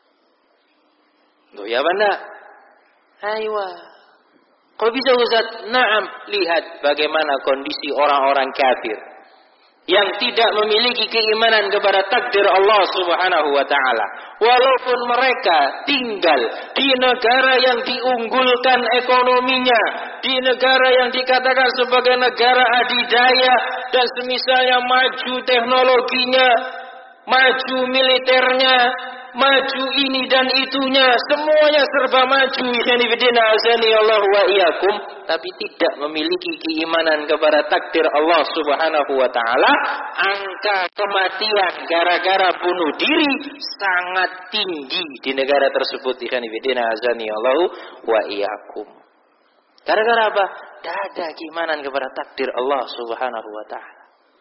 Loh ya benda? Aywa. Kalau bisa Ustaz, na'am, lihat bagaimana kondisi orang-orang kafir yang tidak memiliki keimanan kepada takdir Allah Subhanahu wa taala. Walaupun mereka tinggal di negara yang diunggulkan ekonominya, di negara yang dikatakan sebagai negara adidaya dan semisalnya maju teknologinya, maju militernya, maju ini dan itunya, semuanya serba maju. Allah wa iyyakum, tapi tidak memiliki keimanan kepada takdir Allah Subhanahu wa taala, angka kematian gara-gara bunuh diri sangat tinggi di negara tersebut. Allah wa iyyakum. Gara-gara apa? Tidak ada keimanan kepada takdir Allah Subhanahu wa taala.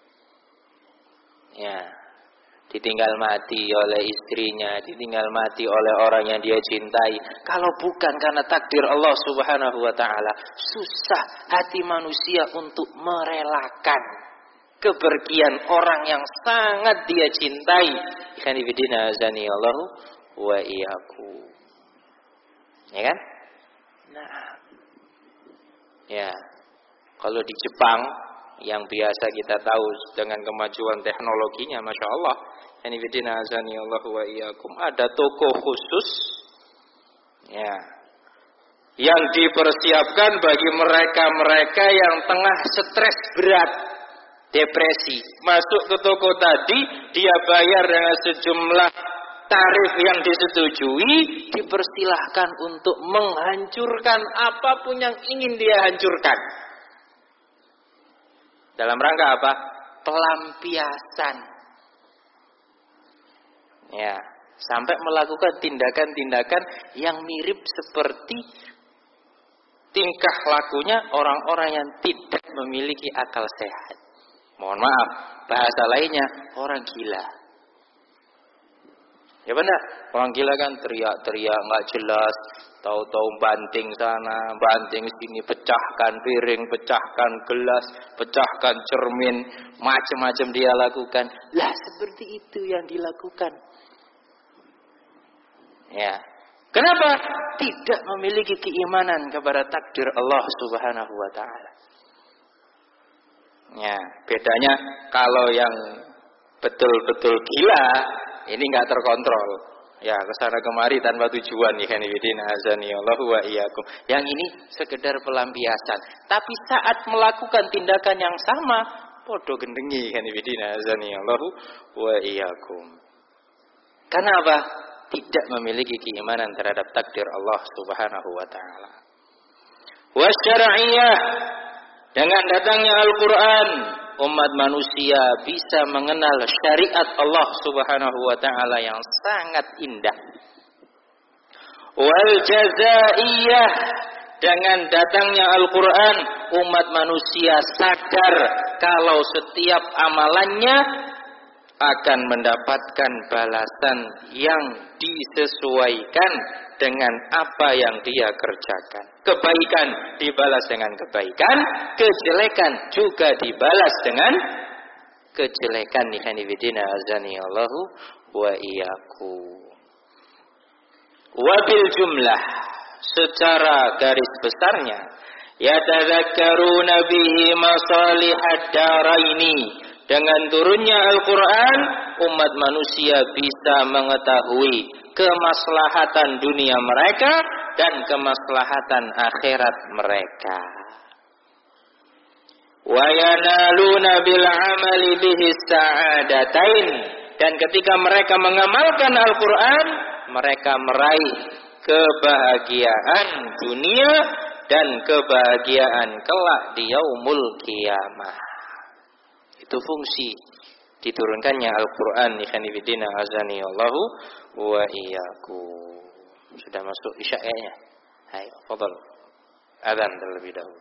Ya. Ditinggal mati oleh istrinya, ditinggal mati oleh orang yang dia cintai. Kalau bukan karena takdir Allah Subhanahu wa taala, susah hati manusia untuk merelakan kepergian orang yang sangat dia cintai. Ikhwanifidina azanillahu wa iyyakum. Ya kan? Nah. Ya. Kalau di Jepang yang biasa kita tahu dengan kemajuan teknologinya, Masya Allah, wa iyyakum, ada toko khusus ya, yang dipersiapkan bagi mereka-mereka yang tengah stres berat, depresi. Masuk ke toko tadi, dia bayar dengan sejumlah tarif yang disetujui, dipersilahkan untuk menghancurkan apapun yang ingin dia hancurkan. Dalam rangka apa? Pelampiasan. Ya, sampai melakukan tindakan-tindakan yang mirip seperti tingkah lakunya orang-orang yang tidak memiliki akal sehat. Mohon maaf, bahasa lainnya orang gila. Ya benar, orang gila kan teriak-teriak nggak jelas, tahu-tahu banting sana, banting sini, pecahkan piring, pecahkan gelas, pecahkan cermin, macam-macam dia lakukan. Lah seperti itu yang dilakukan. Ya. Kenapa? Tidak memiliki keimanan kepada takdir Allah Subhanahu wa taala. Ya, bedanya kalau yang betul-betul gila ini enggak terkontrol. Ya, kesana kemari tanpa tujuan. Allahu wa iyyakum. Yang ini sekedar pelampiasan. Tapi saat melakukan tindakan yang sama, podo gendengi. Allahu wa iyyakum. Karena apa? Tidak memiliki keimanan terhadap takdir Allah Subhanahu wa taala. Wasyar'iyah, dengan datangnya Al-Qur'an, umat manusia bisa mengenal syariat Allah Subhanahu wa taala yang sangat indah. Wal jazaiyah, dengan datangnya Al-Qur'an, umat manusia sadar kalau setiap amalannya akan mendapatkan balasan yang disesuaikan dengan apa yang dia kerjakan. Kebaikan dibalas dengan kebaikan, kejelekan juga dibalas dengan kejelekan ikhwanifidina azani Allahu wa iyyakum. Wa bil jumlah, secara garis besarnya, yatadzakkaruna bihi masalihad daraini, dengan turunnya Al-Qur'an umat manusia bisa mengetahui kemaslahatan dunia mereka dan kemaslahatan akhirat mereka. Wa yanaluna bil amali bihi sa'adatain, dan ketika mereka mengamalkan Al-Qur'an, mereka meraih kebahagiaan dunia dan kebahagiaan kelak di yaumul qiyamah. Itu fungsi diturunkannya Al-Qur'an ikhwanifidina azani Allahu wa iyyakum. Sudah masuk isya-nya. Ayo, fadhal. Adzan terlebih dahulu.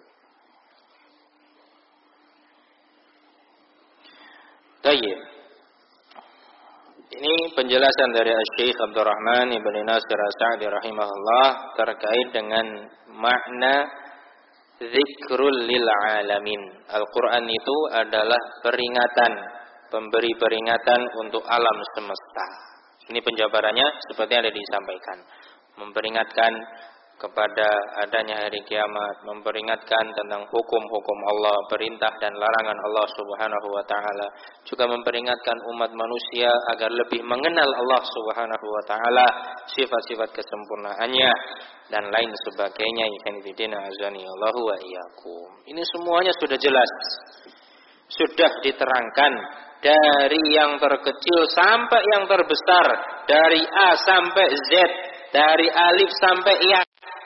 Baik. Ini penjelasan dari Syekh Abdurrahman Ibn Nasir As-Sa'di rahimahullah terkait dengan makna zikrul lil alamin. Al-Qur'an itu adalah peringatan, pemberi peringatan untuk alam semesta. Ini penjabarannya seperti yang ada disampaikan. Memperingatkan kepada adanya hari kiamat, memperingatkan tentang hukum-hukum Allah, perintah dan larangan Allah Subhanahu wa taala, juga memperingatkan umat manusia agar lebih mengenal Allah Subhanahu wa taala, sifat-sifat kesempurnaannya dan lain sebagainya. Ikhwanifidina azani Allahu wa iyyakum. Ini semuanya sudah jelas, sudah diterangkan dari yang terkecil sampai yang terbesar, dari A sampai Z, dari alif sampai ya.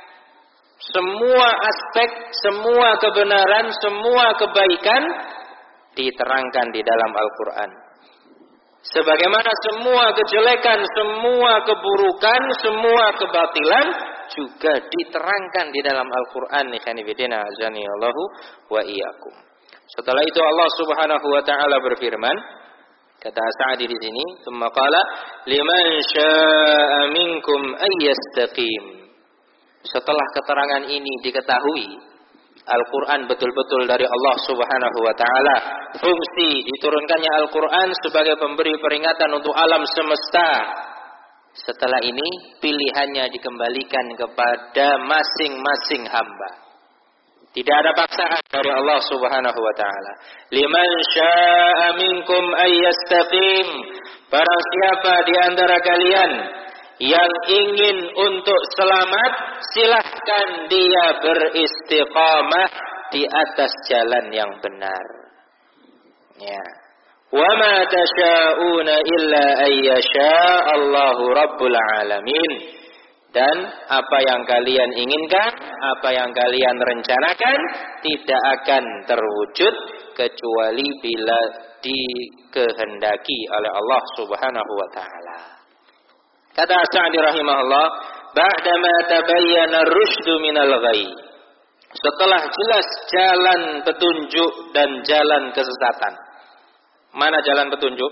Semua aspek, semua kebenaran, semua kebaikan diterangkan di dalam Al-Qur'an. Sebagaimana semua kejelekan, semua keburukan, semua kebatilan juga diterangkan di dalam Al-Qur'an. Ikhwanifidina azani Allahu wa iyyakum. Setelah itu Allah Subhanahu wa taala berfirman, kata Sa'di di sini, "Tsumma qala liman syaa'a minkum ay yastaqim." Setelah keterangan ini diketahui, Al-Quran betul-betul dari Allah Subhanahu wa ta'ala, fungsi diturunkannya Al-Quran sebagai pemberi peringatan untuk alam semesta. Setelah ini pilihannya dikembalikan kepada masing-masing hamba. Tidak ada paksaan dari Allah Subhanahu wa ta'ala. Liman syaa'a minkum ay yastaqim. Barang siapa di antara kalian yang ingin untuk selamat, silahkan dia beristiqamah di atas jalan yang benar. Ya. Wa ma tasyauna illa ayyasha Allahu rabbul alamin. Dan apa yang kalian inginkan, apa yang kalian rencanakan tidak akan terwujud kecuali bila dikehendaki oleh Allah Subhanahu wa taala. Kata Sa'di rahimahullah, ba'dama tabayyana ar-rusydu minal ghayy. Setelah jelas jalan petunjuk dan jalan kesesatan. Mana jalan petunjuk?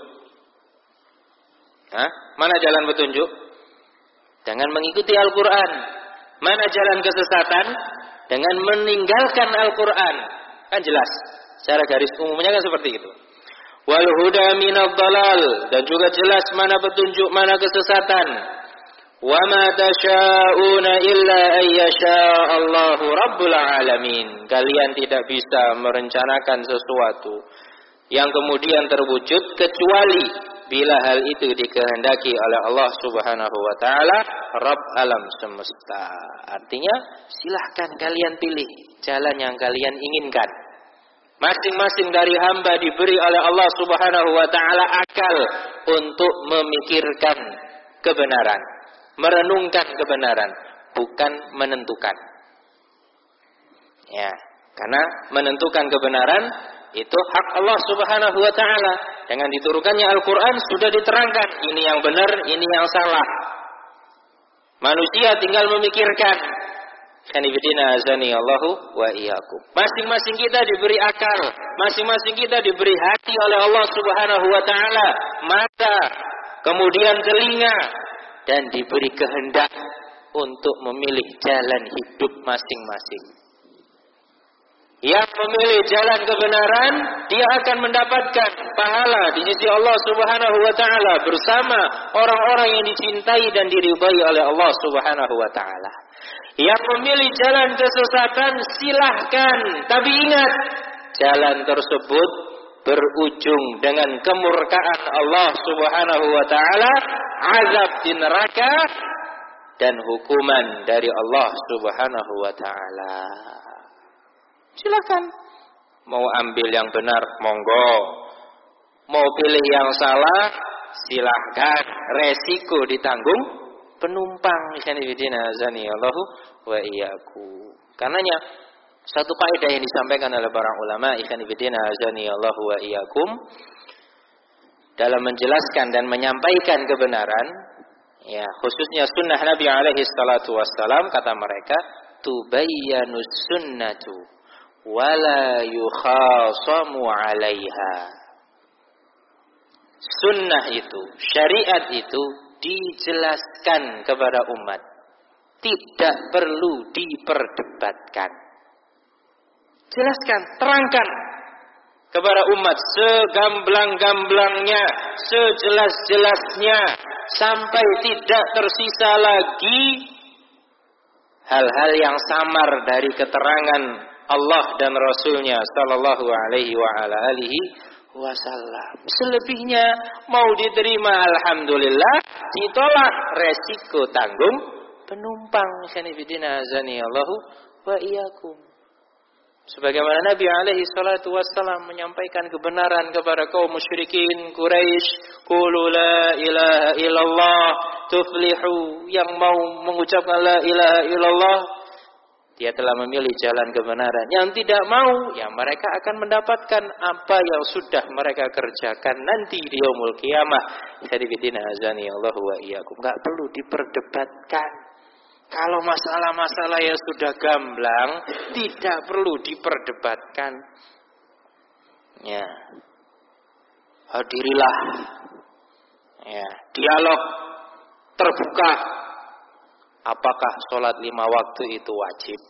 Hah? Mana jalan petunjuk? Dengan mengikuti Al-Qur'an. Mana jalan kesesatan? Dengan meninggalkan Al-Qur'an. Kan jelas. Secara garis umumnya kan seperti itu. Wal huda minadh dhalal, dan juga jelas mana petunjuk, mana kesesatan. Wa ma tasyauna illa ayyasha Allahu rabbul alamin. Kalian tidak bisa merencanakan sesuatu yang kemudian terwujud kecuali bila hal itu dikehendaki oleh Allah Subhanahu wa taala, Rabb alam semesta. Artinya silahkan kalian pilih jalan yang kalian inginkan. Masing-masing dari hamba diberi oleh Allah Subhanahu wa taala akal untuk memikirkan kebenaran, merenungkan kebenaran, bukan menentukan. Ya, karena menentukan kebenaran itu hak Allah Subhanahu wa taala. Dengan diturunkannya Al-Qur'an sudah diterangkan ini yang benar, ini yang salah. Manusia tinggal memikirkan. Kanibidina azani Allahu wa iyyakum. Masing-masing kita diberi akal, masing-masing kita diberi hati oleh Allah Subhanahu wa taala, mata, kemudian telinga, dan diberi kehendak untuk memilih jalan hidup masing-masing. Yang memilih jalan kebenaran, dia akan mendapatkan pahala di sisi Allah Subhanahu wa taala bersama orang-orang yang dicintai dan diridhai oleh Allah Subhanahu wa taala. Yang memilih jalan kesesatan, silahkan, tapi ingat, jalan tersebut berujung dengan kemurkaan Allah Subhanahu wa taala, azab di neraka dan hukuman dari Allah Subhanahu wa taala. Silakan. Mau ambil yang benar, monggo. Mau pilih yang salah, silahkan. Resiko ditanggung penumpang. Allahu wa iyyakum. Karenanya satu kaidah yang disampaikan oleh para ulama, Allahu wa iyyakum, dalam menjelaskan dan menyampaikan kebenaran, ya khususnya sunnah Nabi alaihi salatu wassalam, kata mereka, tubayyanus sunnatu wala yukhasamu 'alaiha. Sunnah itu, syariat itu dijelaskan kepada umat, tidak perlu diperdebatkan. Jelaskan, terangkan kepada umat segamblang-gamblangnya, sejelas-jelasnya, sampai tidak tersisa lagi hal-hal yang samar dari keterangan Allah dan Rasulnya sallallahu alaihi wa ala alihi wasallam. Selebihnya mau diterima alhamdulillah, ditolak resiko tanggung penumpang. Sanibidina azani Allahu wa iyyakum. Sebagaimana Nabi alaihi salatu wassalam menyampaikan kebenaran kepada kaum musyrikin Quraisy, qulu la ilaha illallah tuflihu, yang mau mengucapkan la ilaha illallah dia telah memilih jalan kebenaran. Yang tidak mau, ya mereka akan mendapatkan apa yang sudah mereka kerjakan nanti di yaumul qiyamah. Hadibidina azani Allahu wa iyyakum. Enggak perlu diperdebatkan. Kalau masalah-masalah yang sudah gamblang, tidak perlu diperdebatkan. Ya. Hadirilah. Ya, dialog terbuka. Apakah sholat lima waktu itu wajib?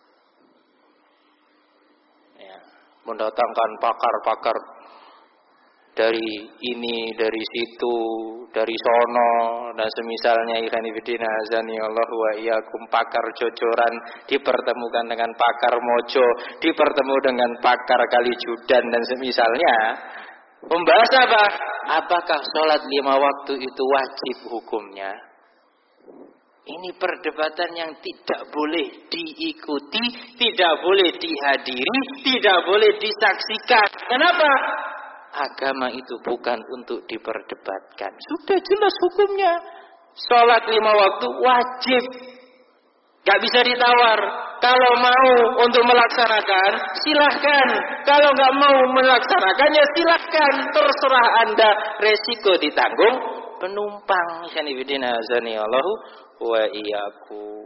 Ya, mendatangkan pakar-pakar dari ini, dari situ, dari sono, dan semisalnya. Ikhwanifidina azani Allahu wa iyyakum. Pakar jojoran dipertemukan dengan pakar mojo, dipertemu dengan pakar kalijudan dan semisalnya. Membahas apa? Apakah sholat lima waktu itu wajib hukumnya? Ini perdebatan yang tidak boleh diikuti, tidak boleh dihadiri, tidak boleh disaksikan. Kenapa? Agama itu bukan untuk diperdebatkan. Sudah jelas hukumnya. Sholat lima waktu wajib. Gak bisa ditawar. Kalau mau untuk melaksanakan, silahkan. Kalau gak mau melaksanakannya, silahkan. Terserah Anda, resiko ditanggung penumpang. Sanibidina azani Allahu wa iyyakum.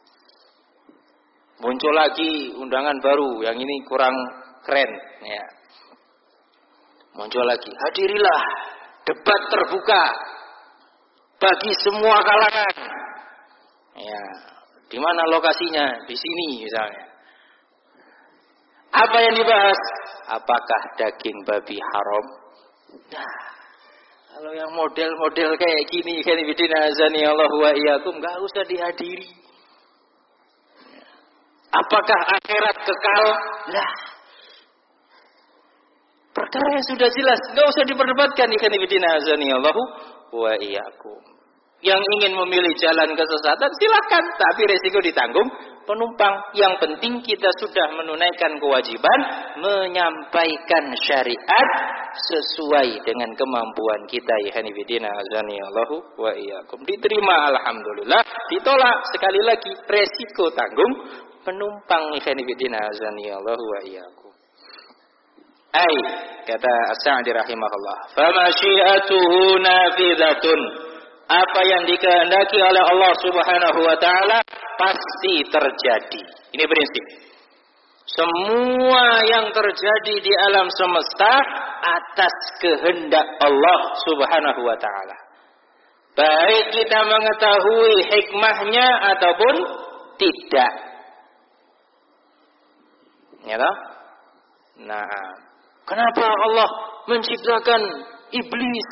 Muncul lagi undangan baru, yang ini kurang keren, ya. Muncul lagi, hadirilah debat terbuka bagi semua kalangan. Ya, di mana lokasinya? Di sini misalnya. Apa yang dibahas? Apakah daging babi haram? Nah, kalau yang model-model kayak gini, kan bidina azani Allahu wa iyyakum, enggak usah dihadiri. Apakah akhirat kekal? Lah, perkara yang sudah jelas, enggak usah diperdebatkan. Kan bidina azani Allahu wa iyyakum. Yang ingin memilih jalan kesesatan silakan, tapi resiko ditanggung penumpang. Yang penting kita sudah menunaikan kewajiban menyampaikan syariat sesuai dengan kemampuan kita. Ikhwanifidina azani Allahu wa iyyakum. Diterima alhamdulillah, ditolak sekali lagi resiko tanggung penumpang. Ikhwanifidina azani Allahu wa iyyakum. Ai, kata As-Sa'di rahimahullah, fa masyiatuhu nafidatun. Apa yang dikehendaki oleh Allah Subhanahu wa taala pasti terjadi. Ini prinsip. Semua yang terjadi di alam semesta atas kehendak Allah Subhanahu wa taala. Baik kita mengetahui hikmahnya ataupun tidak. Ya toh? Nah, kenapa Allah menciptakan iblis?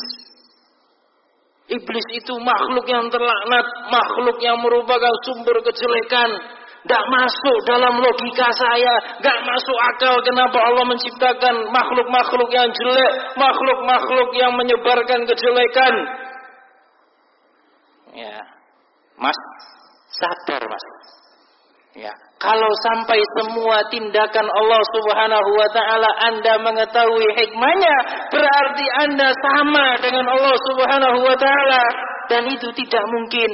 Iblis itu makhluk yang terlaknat, makhluk yang merupakan sumber kejelekan. Tidak masuk dalam logika saya, tidak masuk akal kenapa Allah menciptakan makhluk-makhluk yang jelek, makhluk-makhluk yang menyebarkan kejelekan. Ya, Mas, sadar Mas. Ya, kalau sampai semua tindakan Allah Subhanahu wa taala Anda mengetahui hikmahnya, berarti Anda sama dengan Allah Subhanahu wa taala, dan itu tidak mungkin.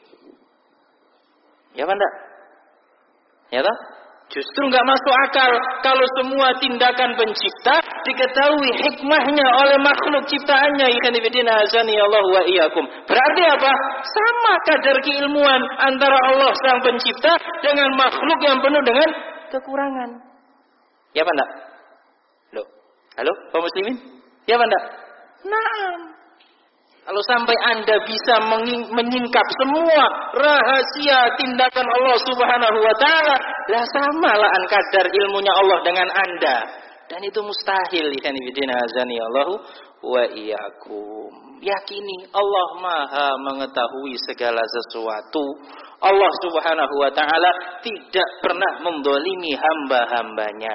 Ya kan enggak? Ya toh? Justru enggak masuk akal kalau semua tindakan pencipta diketahui hikmahnya oleh makhluk ciptaannya. Ikhwanifidina azani Allah wa iyyakum. Berarti apa? Sama kadar keilmuan antara Allah sang pencipta dengan makhluk yang penuh dengan kekurangan. Ya apa enggak? Loh. Halo, kaum muslimin? Ya apa enggak? Naam. Kalau sampai Anda bisa menyingkap semua rahasia tindakan Allah Subhanahu wa taala, lah samalah kadar ilmunya Allah dengan Anda. Dan itu mustahil. Ikhwan fillah azani Allahu wa iyyakum. Yakini Allah Maha mengetahui segala sesuatu. Allah Subhanahu wa taala tidak pernah mendolimi hamba-hambanya.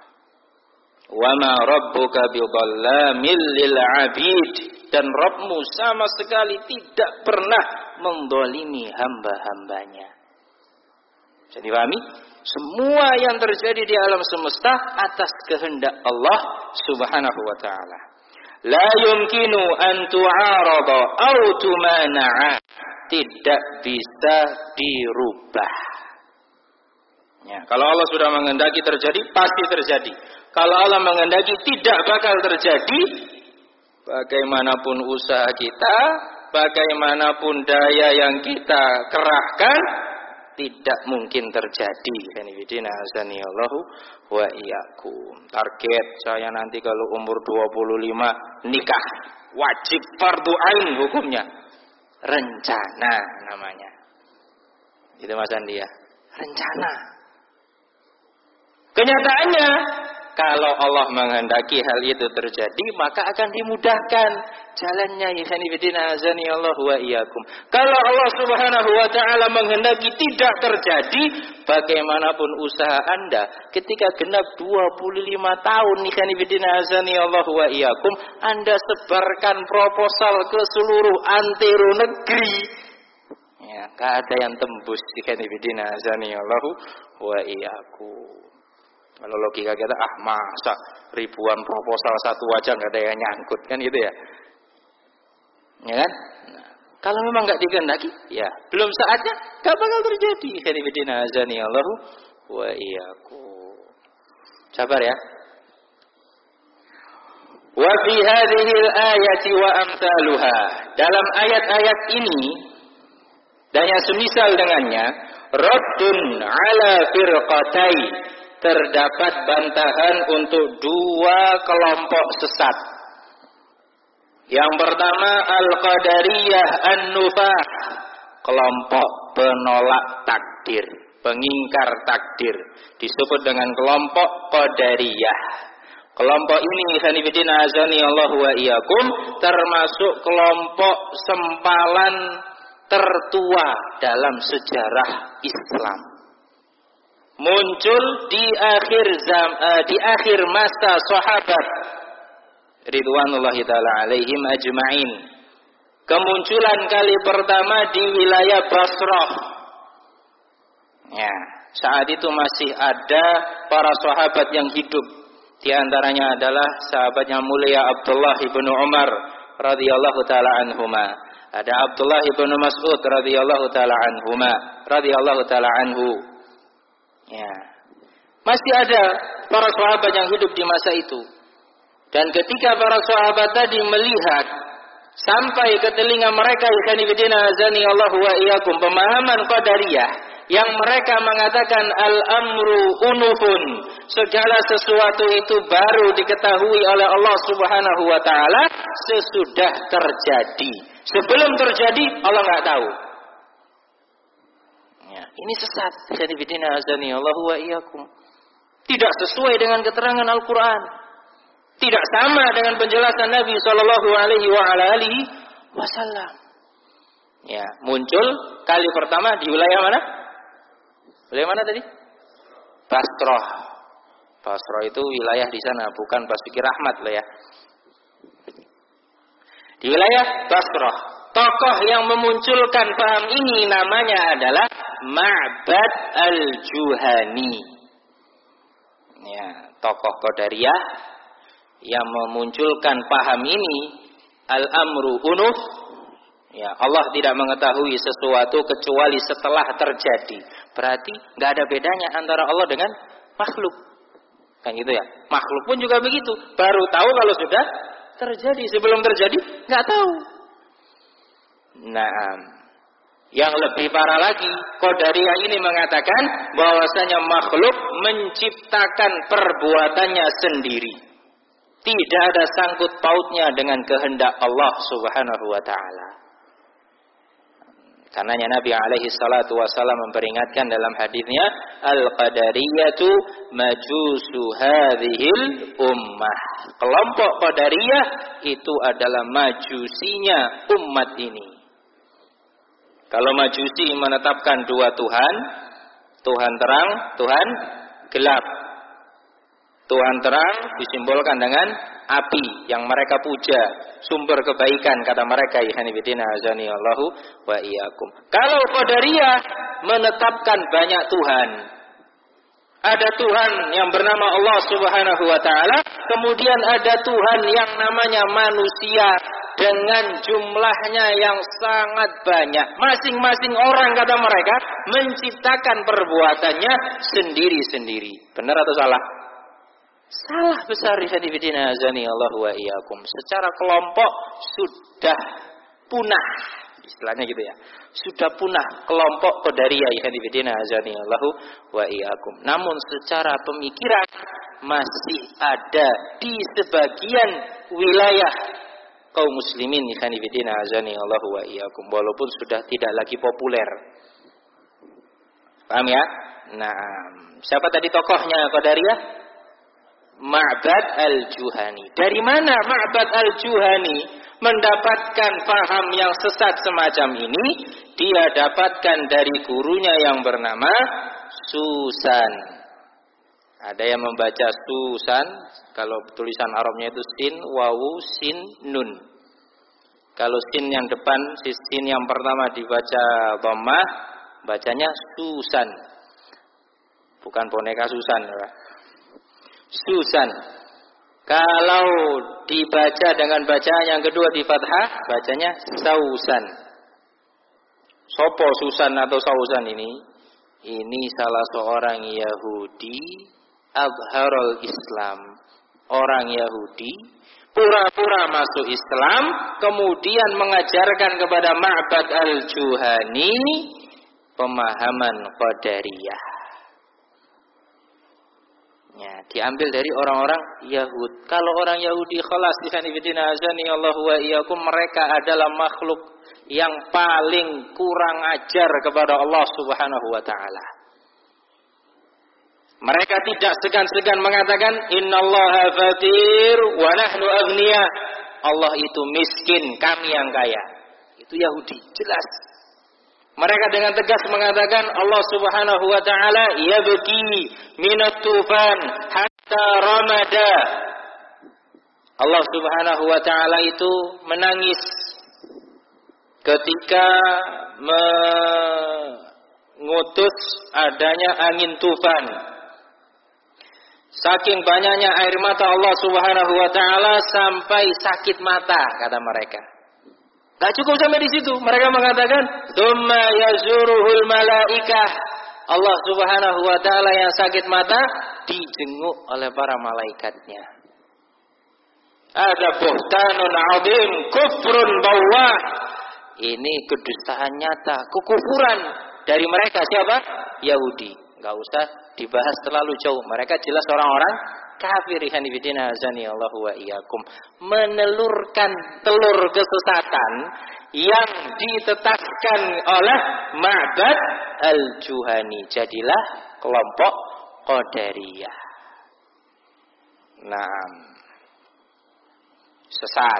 Wa ma rabbuka bidhallamil lil 'abid. Dan Rabbmu sama sekali tidak pernah mendolimi hamba-hambanya. Bisa dipahami? Semua yang terjadi di alam semesta atas kehendak Allah Subhanahu wa ta'ala. La yumkinu an tu'arada au tumana'a. Tidak bisa dirubah. Ya, kalau Allah sudah menghendaki terjadi, pasti terjadi. Kalau Allah menghendaki tidak bakal terjadi, bagaimanapun usaha kita, bagaimanapun daya yang kita kerahkan, tidak mungkin terjadi. Kanibidina azani Allahu wa iyyakum. Target saya nanti kalau umur dua puluh lima nikah, wajib fardu ain hukumnya. Rencana namanya. Itu Mas Andi ya. Rencana. Kenyataannya, kalau Allah menghendaki hal itu terjadi, maka akan dimudahkan jalannya. Ikhwanifidina azani Allah wa iyyakum. Kalau Allah Subhanahu wa taala menghendaki tidak terjadi, bagaimanapun usaha Anda, ketika genap dua puluh lima tahun, ikhwanifidina azani Allah wa iyyakum, Anda sebarkan proposal ke seluruh antero negeri. Ya, enggak ada yang tembus. Ikhwanifidina azani Allah wa iyyakum. Kalau logika kita, ah masa ribuan proposal satu aja nggak ada yang nyangkut, kan gitu ya? Ya kan? Nah, kalau memang nggak dikehendaki, ya belum saatnya, nggak bakal terjadi. Khairuddin azani Allahu wa iyyakum. Sabar ya. Wa fi hadhihi al-ayati wa amsaluha. Dalam ayat-ayat ini dan yang semisal dengannya, raddun ala firqatai. Terdapat bantahan untuk dua kelompok sesat. Yang pertama Al-Qadariyah An-Nufah, kelompok penolak takdir, pengingkar takdir, disebut dengan kelompok Qadariyah. Kelompok ini sanibidina azani Allah wa iyyakum termasuk kelompok sempalan tertua dalam sejarah Islam. Muncul di akhir zam, uh, di akhir masa sahabat ridwanullahi taala alaihim ajma'in. Kemunculan kali pertama di wilayah Basrah. Ya, saat itu masih ada para sahabat yang hidup. Di antaranya adalah sahabat yang mulia Abdullah ibnu Umar radhiyallahu taala anhuma. Ada Abdullah ibnu Mas'ud radhiyallahu taala anhuma, radhiyallahu taala anhu. Ya, masih ada para sahabat yang hidup di masa itu. Dan ketika para sahabat tadi melihat sampai ke telinga mereka, ikhwanifidina azani Allah wa iyyakum, pemahaman Qadariyah yang mereka mengatakan al-amru unufun, segala sesuatu itu baru diketahui oleh Allah Subhanahu wa taala sesudah terjadi. Sebelum terjadi Allah enggak tahu. Ini sesat. Khairuddin azani Allahu wa iyyakum. Tidak sesuai dengan keterangan Al-Quran. Tidak sama dengan penjelasan Nabi Shallallahu Alaihi Wasallam. Ya, muncul kali pertama di wilayah mana? Wilayah mana tadi? Basrah. Basrah itu wilayah di sana, bukan Basuki Rahmat loh ya. Di wilayah Basrah, tokoh yang memunculkan paham ini namanya adalah Ma'bad al-Juhani. Ya, tokoh Qadariyah yang memunculkan paham ini, al-amru unuf. Ya, Allah tidak mengetahui sesuatu kecuali setelah terjadi. Berarti nggak ada bedanya antara Allah dengan makhluk. Kan gitu ya. Makhluk pun juga begitu. Baru tahu kalau sudah terjadi. Sebelum terjadi nggak tahu. Nah, yang lebih parah lagi, Qadariyah ini mengatakan bahwasanya makhluk menciptakan perbuatannya sendiri. Tidak ada sangkut pautnya dengan kehendak Allah Subhanahu wa taala. Karenanya Nabi alaihi salatu wasallam memperingatkan dalam hadisnya, al-qadariyatu majusu hadhil ummah. Kelompok Qadariyah itu adalah majusinya umat ini. Kalau majusi menetapkan dua Tuhan, Tuhan terang, Tuhan gelap. Tuhan terang disimbolkan dengan api yang mereka puja, sumber kebaikan kata mereka, ikhwanifidina azani Allahu wa iyyakum. Kalau Qadariyah menetapkan banyak Tuhan, ada Tuhan yang bernama Allah Subhanahu wa taala, kemudian ada Tuhan yang namanya manusia dengan jumlahnya yang sangat banyak. Masing-masing orang kata mereka menciptakan perbuatannya sendiri-sendiri. Benar atau salah? Salah besar, ikhwanifidina azani Allahu wa iyyakum. Secara kelompok sudah punah, istilahnya gitu ya. Sudah punah kelompok Qadariyah, ikhwanifidina azani Allahu wa iyyakum. Namun secara pemikiran masih ada di sebagian wilayah kaum muslimin, ikhwanifidina azani Allahu wa iyyakum, walaupun sudah tidak lagi populer. Paham ya? Nah, siapa tadi tokohnya Qadariyah? Ma'bad al-Juhani. Dari mana Ma'bad al-Juhani mendapatkan paham yang sesat semacam ini? Dia dapatkan dari gurunya yang bernama Susan. Ada yang membaca Susan, kalau tulisan Arabnya itu sin, wawu, sin, nun. Kalau sin yang depan, sin yang pertama dibaca dhammah, bacanya Susan. Bukan boneka Susan, ya. Susan. Kalau dibaca dengan bacaan yang kedua di fathah, bacanya Sausan. Sopo Susan atau Sausan ini? Ini salah seorang Yahudi Azharul Islam. Orang Yahudi pura-pura masuk Islam, kemudian mengajarkan kepada Ma'bad al-Juhani pemahaman Qadariyah. Ya, diambil dari orang-orang Yahud. Kalau orang Yahudi khalas ikhwanifidina azani Allahu wa iyyakum, mereka adalah makhluk yang paling kurang ajar kepada Allah Subhanahu wa taala. Mereka tidak segan-segan mengatakan innallaha fatir wa nahnu aghnia. Allah itu miskin, kami yang kaya. Itu Yahudi, jelas. Mereka dengan tegas mengatakan Allah Subhanahu wa taala yabki minat tufan hatta ramada. Allah Subhanahu wa taala itu menangis ketika mengutus adanya angin tufan. Saking banyaknya air mata Allah Subhanahu wa taala sampai sakit mata kata mereka. Tak cukup sampai di situ. Mereka mengatakan, "Tsumma yazuruhul malaikah." Allah Subhanahu wa taala yang sakit mata dijenguk oleh para malaikatnya. Ada buhtanun 'adzim, kufrun bawah. Ini kedustaan nyata, kekufuran dari mereka siapa? Yahudi. Enggak usah dibahas terlalu jauh. Mereka jelas orang-orang kafir, ikhwanifidina azani Allahu wa iyyakum, menelurkan telur kesesatan yang ditetapkan oleh Ma'bad al-Juhani. Jadilah kelompok Qadariyah. Naam. Sesat.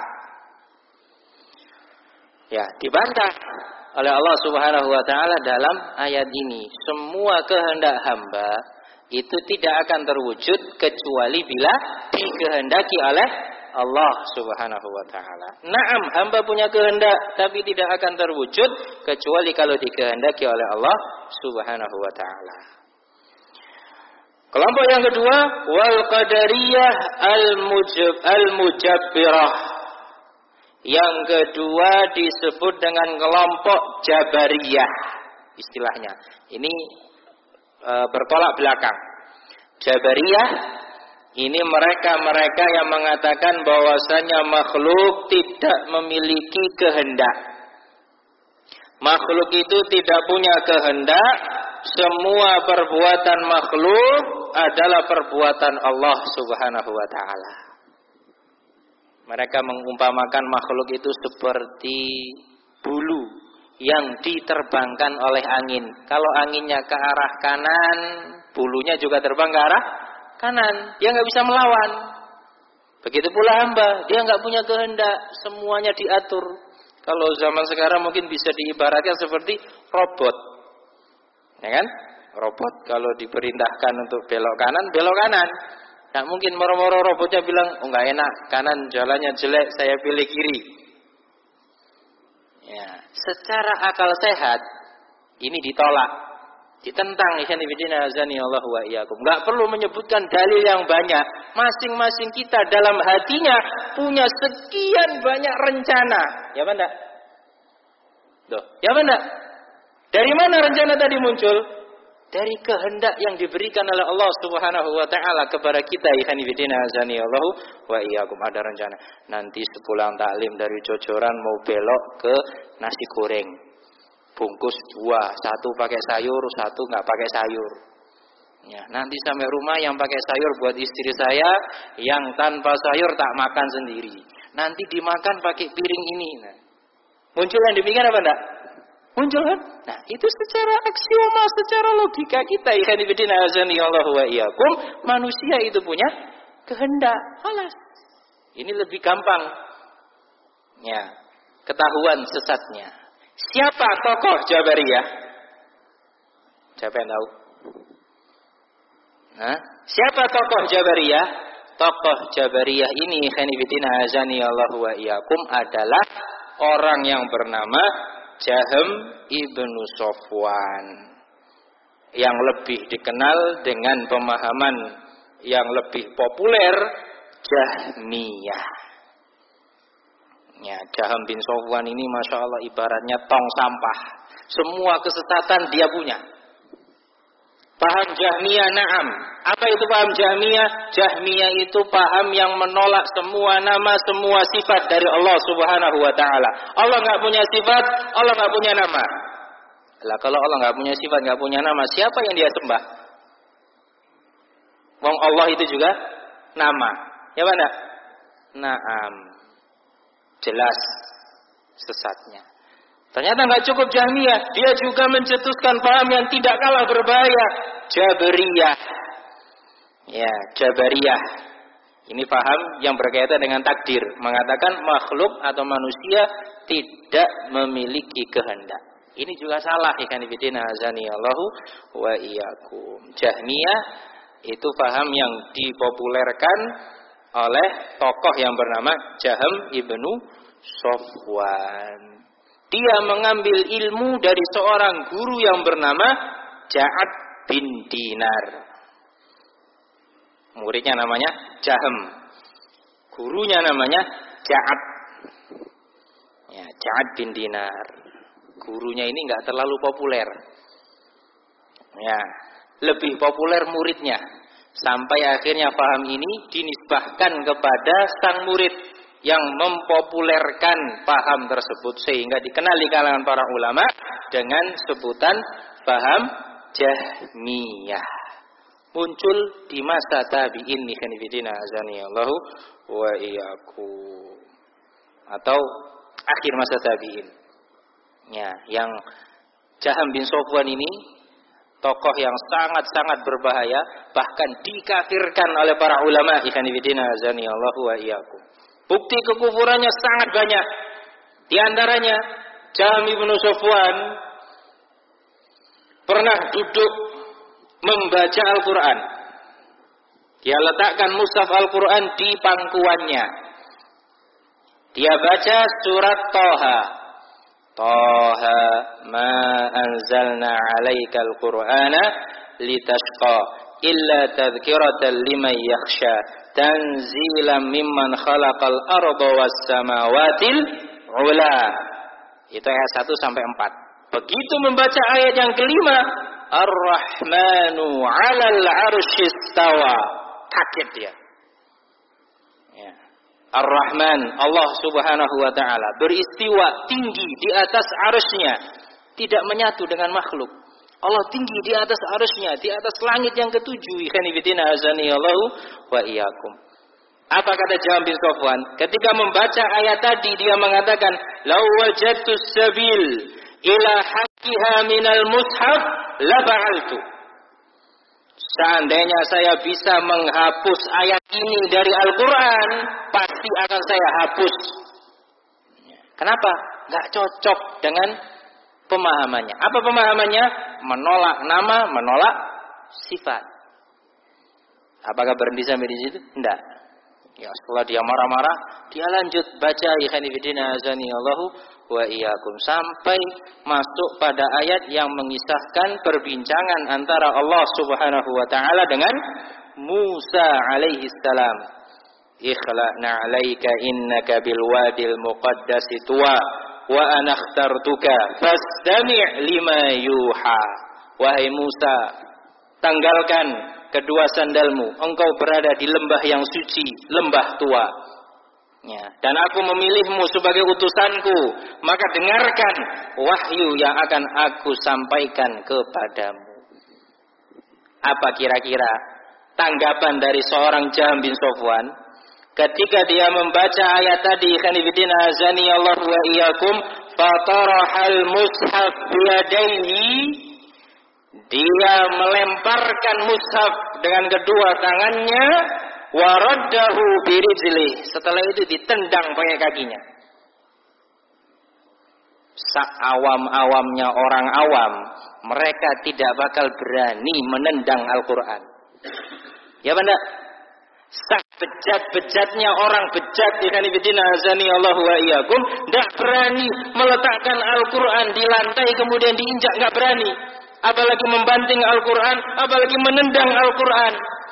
Ya, dibantah oleh Allah Subhanahu wa taala dalam ayat ini. Semua kehendak hamba itu tidak akan terwujud kecuali bila dikehendaki oleh Allah Subhanahu wa taala. Naam, hamba punya kehendak tapi tidak akan terwujud kecuali kalau dikehendaki oleh Allah Subhanahu wa taala. Kelompok yang kedua, wal qadariyah al-mujab al-mujabbirah. Yang kedua disebut dengan kelompok Jabariyah istilahnya. Ini e, bertolak belakang. Jabariyah ini mereka-mereka yang mengatakan bahwasanya makhluk tidak memiliki kehendak. Makhluk itu tidak punya kehendak. Semua perbuatan makhluk adalah perbuatan Allah Subhanahu wa taala. Mereka mengumpamakan makhluk itu seperti bulu yang diterbangkan oleh angin. Kalau anginnya ke arah kanan, bulunya juga terbang ke arah kanan. Dia nggak bisa melawan. Begitu pula hamba, dia nggak punya kehendak, semuanya diatur. Kalau zaman sekarang mungkin bisa diibaratkan seperti robot, ya kan? Robot kalau diperintahkan untuk belok kanan, belok kanan. Nah, mungkin moro-moro robotnya bilang, oh nggak enak, kanan jalannya jelek, saya pilih kiri. Ya, secara akal sehat ini ditolak, ditentang. Ikhwan fillah azani Allah wa iyyakum. Nggak perlu menyebutkan dalil yang banyak. Masing-masing kita dalam hatinya punya sekian banyak rencana. Ya apa enggak? Loh, ya apa enggak? Dari mana rencana tadi muncul? Dari kehendak yang diberikan oleh Allah Subhanahu wa taala kepada kita. Ikhwan fillah azani Allah wa iyyakum. Ada rencana nanti sepulang taklim dari Jojoran mau belok ke nasi goreng. Bungkus dua, satu pakai sayur, satu nggak pakai sayur. Ya, nanti sampai rumah yang pakai sayur buat istri saya, yang tanpa sayur tak makan sendiri. Nanti dimakan pakai piring ini. Nah, muncul yang demikian apa enggak? Muncul kan? Nah, itu secara aksioma, secara logika kita, ikhwan fillah azani Allah wa iyyakum, manusia itu punya kehendak. Alas. Ini lebih gampang. Ya, ketahuan sesatnya. Siapa tokoh Jabariyah? Siapa yang tahu? Nah, siapa tokoh Jabariyah? Tokoh Jabariyah ini ikhwan fillah azani Allah wa iyyakum adalah orang yang bernama Jahm ibnu Safwan, yang lebih dikenal dengan pemahaman yang lebih populer Jahmiyah. Ya, Jahm bin Safwan ini masya Allah ibaratnya tong sampah. Semua kesesatan dia punya. Paham Jahmiyah, na'am. Apa itu paham Jahmiyah? Jahmiyah itu paham yang menolak semua nama, semua sifat dari Allah Subhanahu wa taala. Allah enggak punya sifat, Allah enggak punya nama. Lah kalau Allah enggak punya sifat, enggak punya nama, siapa yang dia sembah? Wong Allah itu juga nama. Ya mana? Na'am. Jelas sesatnya. Ternyata nggak cukup Jahmiyah, dia juga mencetuskan paham yang tidak kalah berbahaya, Jabariyah. Ya, Jabariyah. Ini paham yang berkaitan dengan takdir, mengatakan makhluk atau manusia tidak memiliki kehendak. Ini juga salah, ikhwan fillah azani Allahu wa iyyakum. Jahmiyah itu paham yang dipopulerkan oleh tokoh yang bernama Jahm ibnu Safwan. Dia mengambil ilmu dari seorang guru yang bernama Ja'ad bin Dinar. Muridnya namanya Jahm. Gurunya namanya Ja'ad. Ya, Ja'ad bin Dinar. Gurunya ini enggak terlalu populer. Ya, lebih populer muridnya. Sampai akhirnya paham ini dinisbahkan kepada sang murid yang mempopulerkan paham tersebut sehingga dikenal di kalangan para ulama dengan sebutan paham Jahmiyah. Muncul di masa tabi'in ikhwan fillah azani Allah wa iyyakum, atau akhir masa tabi'in. Ya, yang Jahm bin Safwan ini tokoh yang sangat-sangat berbahaya, bahkan dikafirkan oleh para ulama. Ikhwan fillah azani Allahu wa iyyakum. Bukti kekufurannya sangat banyak. Di antaranya Jahm bin Safwan pernah duduk membaca Al-Quran. Dia letakkan mushaf Al-Quran di pangkuannya. Dia baca surat Thaha. Thaha ma anzalna 'alaikal Qur'ana litashqa illa tadhkiratan liman yakhsha tanzilan mimman khalaqal arda was samawatil 'ula. Itu ayat satu sampai empat. Begitu membaca ayat yang kelima, Ar-Rahmanu 'alal 'arsy istawa. Kaget dia. Ya. Ar-Rahman, Allah Subhanahu wa taala beristiwa tinggi di atas arsy-Nya, tidak menyatu dengan makhluk. Allah tinggi di atas arsy-Nya, di atas langit yang ketujuh. Ikhwanifiddin azani Allahu wa iyyakum. Apa kata Jahm bin Safwan? Ketika membaca ayat tadi dia mengatakan, "Law wajadtus sabil ila haqqiha minal mushaf la fa'altu." Seandainya saya bisa menghapus ayat ini dari Al-Quran, pasti akan saya hapus. Kenapa? Gak cocok dengan pemahamannya. Apa pemahamannya? Menolak nama, menolak sifat. Apakah berhenti sampai di situ? Tidak. Ya, setelah dia marah-marah, dia lanjut baca ikhwanifidina azani Allahu wa iyyakum sampai masuk pada ayat yang mengisahkan perbincangan antara Allah Subhanahu wa taala dengan Musa alaihi salam. Ikhla'na 'alaika innaka bil wadil muqaddasi tuwa wa ana ikhtartuka fastami' lima yuha. Wahai Musa, tanggalkan kedua sandalmu, engkau berada di lembah yang suci, lembah tua. Ya, dan aku memilihmu sebagai utusanku, maka dengarkan wahyu yang akan aku sampaikan kepadamu. Apa kira-kira tanggapan dari seorang Jahm bin Safwan ketika dia membaca ayat tadi, ikhwanifidin azani Allah wa iyyakum, fatarahal mushaf biyadaihi, dia melemparkan mushaf dengan kedua tangannya, waraddahu birijlih, setelah itu ditendang pakai kakinya. Seawam-awamnya orang awam, mereka tidak bakal berani menendang Al-Quran. Ya benar. Sak bejat-bejatnya orang bejat, ikhwanifidin azani Allah wa iyyakum, tidak berani meletakkan Al-Quran di lantai kemudian diinjak, nggak berani. Apalagi membanting Al-Quran, apalagi menendang Al-Quran.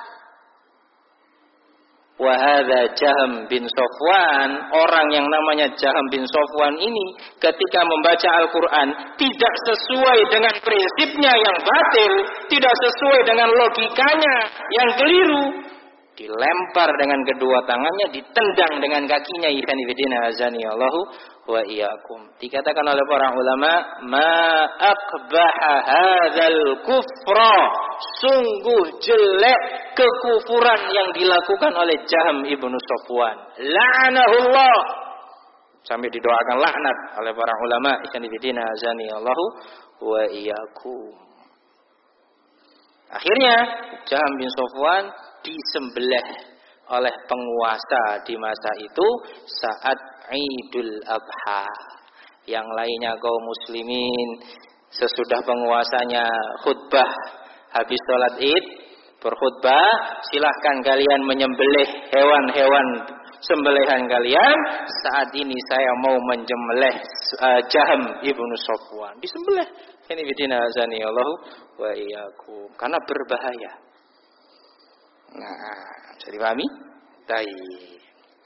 Wahada Jahm bin Safwan, orang yang namanya Jahm bin Safwan ini ketika membaca Al-Quran tidak sesuai dengan prinsipnya yang batil, tidak sesuai dengan logikanya yang keliru, dilempar dengan kedua tangannya, ditendang dengan kakinya. Ikhwanifidina azani Allahu wa iyyakum. Dikatakan oleh para ulama, ma aqbaha hadzal kufra, sungguh jelek kekufuran yang dilakukan oleh Jahm ibnu Safwan. La'anahullah, sampai didoakan laknat oleh para ulama. Ikhwanifidina azani Allahu wa iyyakum. Akhirnya Jahm bin Safwan disembelih oleh penguasa di masa itu saat Idul Adha. Yang lainnya kaum muslimin sesudah penguasanya khutbah habis sholat Id berkhutbah, silahkan kalian menyembelih hewan-hewan sembelihan kalian. Saat ini saya mau menyembelih uh, Jahm ibnu Safwan. Disembelih. Ini bidina azani Allahu wa iyyakum, karena berbahaya. Nah, bisa dipahami? Baik.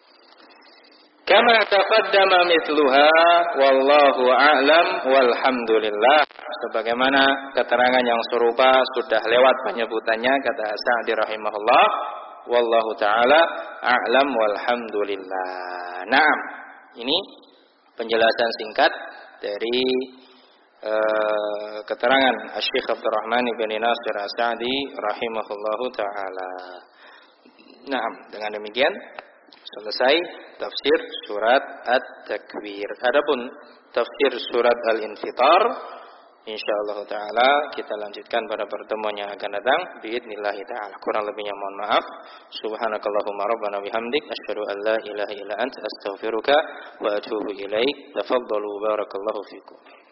Kama taqaddama mithluha wallahu a'lam walhamdulillah. Sebagaimana keterangan yang serupa sudah lewat penyebutannya, kata Sa'di rahimahullah, wallahu taala a'lam walhamdulillah. Naam, ini penjelasan singkat dari uh, keterangan Asy-Syaikh Abdurrahman bin Nasir As-Sa'di rahimahullahu taala. Naam, dengan demikian selesai tafsir surat At-Takwir. Adapun tafsir surat Al-Infitar Insyaallah taala kita lanjutkan pada pertemuan yang akan datang biidznillah taala. Kurang lebihnya mohon maaf. Subhanakallahumma rabbana bihamdik asyhadu an la ilaha illa anta astaghfiruka wa atubu ilaik. Tafaddalu barakallahu fikum.